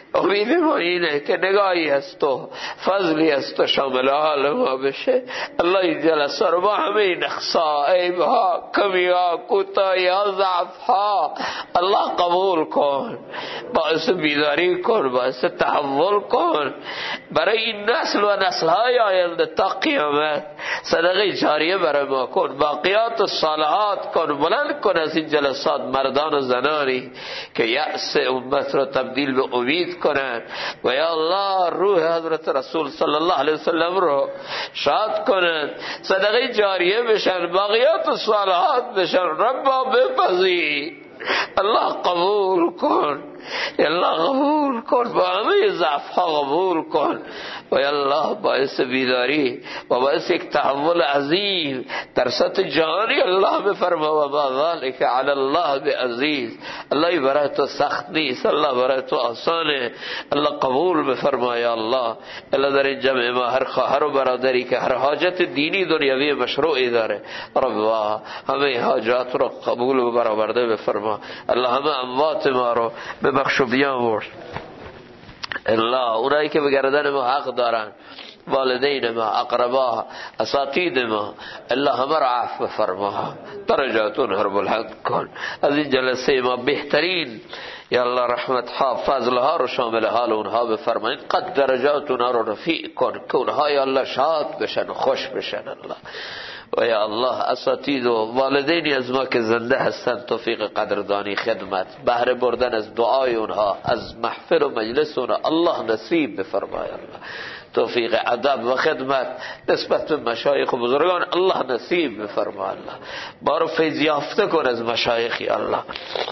امید ما اینه که نگاهی از تو، فضلی از تو شامل حال ما بشه. الله این جلسه رو با همه نقصا، عیبها، کمیها، کوتاهی‌ها، ضعفها الله قبول کن، باعث بیداری کن، باعث تحول کن برای این نسل و نسل‌های آینده تا قیامت. صدقه جاریه برای ما کن، باقیات و صالحات کن، بلند کن از این جلسات مردان و زنانی که یأس امت رو تبدیل به امید کنن و یا الله روح حضرت رسول صلی الله علیه وسلم رو شاد کنن، صدقه جاریه بشن، باقیات و صالحات بشن. ربا بپذیر، الله قبول کن، یا الله قبول کن، با همه ضعف‌ها قبول کن و یا الله باعث بیداری و باعث یک تحول عظیم در سطح جهانی الله بفرما و با ذلك علی الله بعزیز. الله برای تو سخت نیست، الله برای تو آسانه، الله قبول بفرما یا الله. الله در این جمع ما هر خواهر و برادری که هر حاجت دینی دنیوی مشروعی داره رب همه حاجات رو قبول و برآورده بفرما. الله همه اموات ما رو ببخش و بیامرز. الله اونایی که به گردن ما حق دارن، والدین ما، اقربا، اساتید ما، الله همه را عفو فرما، درجاتون هر بلند کن. از این جلسه ما بهترین یا الله رحمت ها، فضل ها رو شامل حال اونها بفرما، اینقدر درجات اونها رو رفیع کن که اونها یا الله شاد بشن، خوش بشن الله. و یا الله اساتید و والدینی از ما که زنده هستند توفیق قدردانی، خدمت، بهره بردن از دعای اونها، از محفل و مجلس اونها الله نصیب بفرما یا الله. توفیق ادب و خدمت نسبت به مشایخ و بزرگان الله نصیب بفرما الله. ما رو فیض یافته کن از مشایخ یا الله.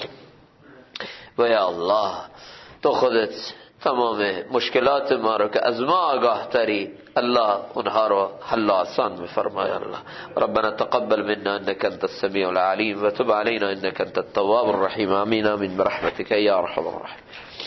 و یا الله تو خودت تمام مشکلات ما رو که از ما آگاه تری الله اونها رو حل آسان بفرمای الله. ربنا تقبل منا انك انت السميع العليم وتب علينا انك انت التواب الرحيم. آمين آمين برحمتك يا ارحم الراحمين.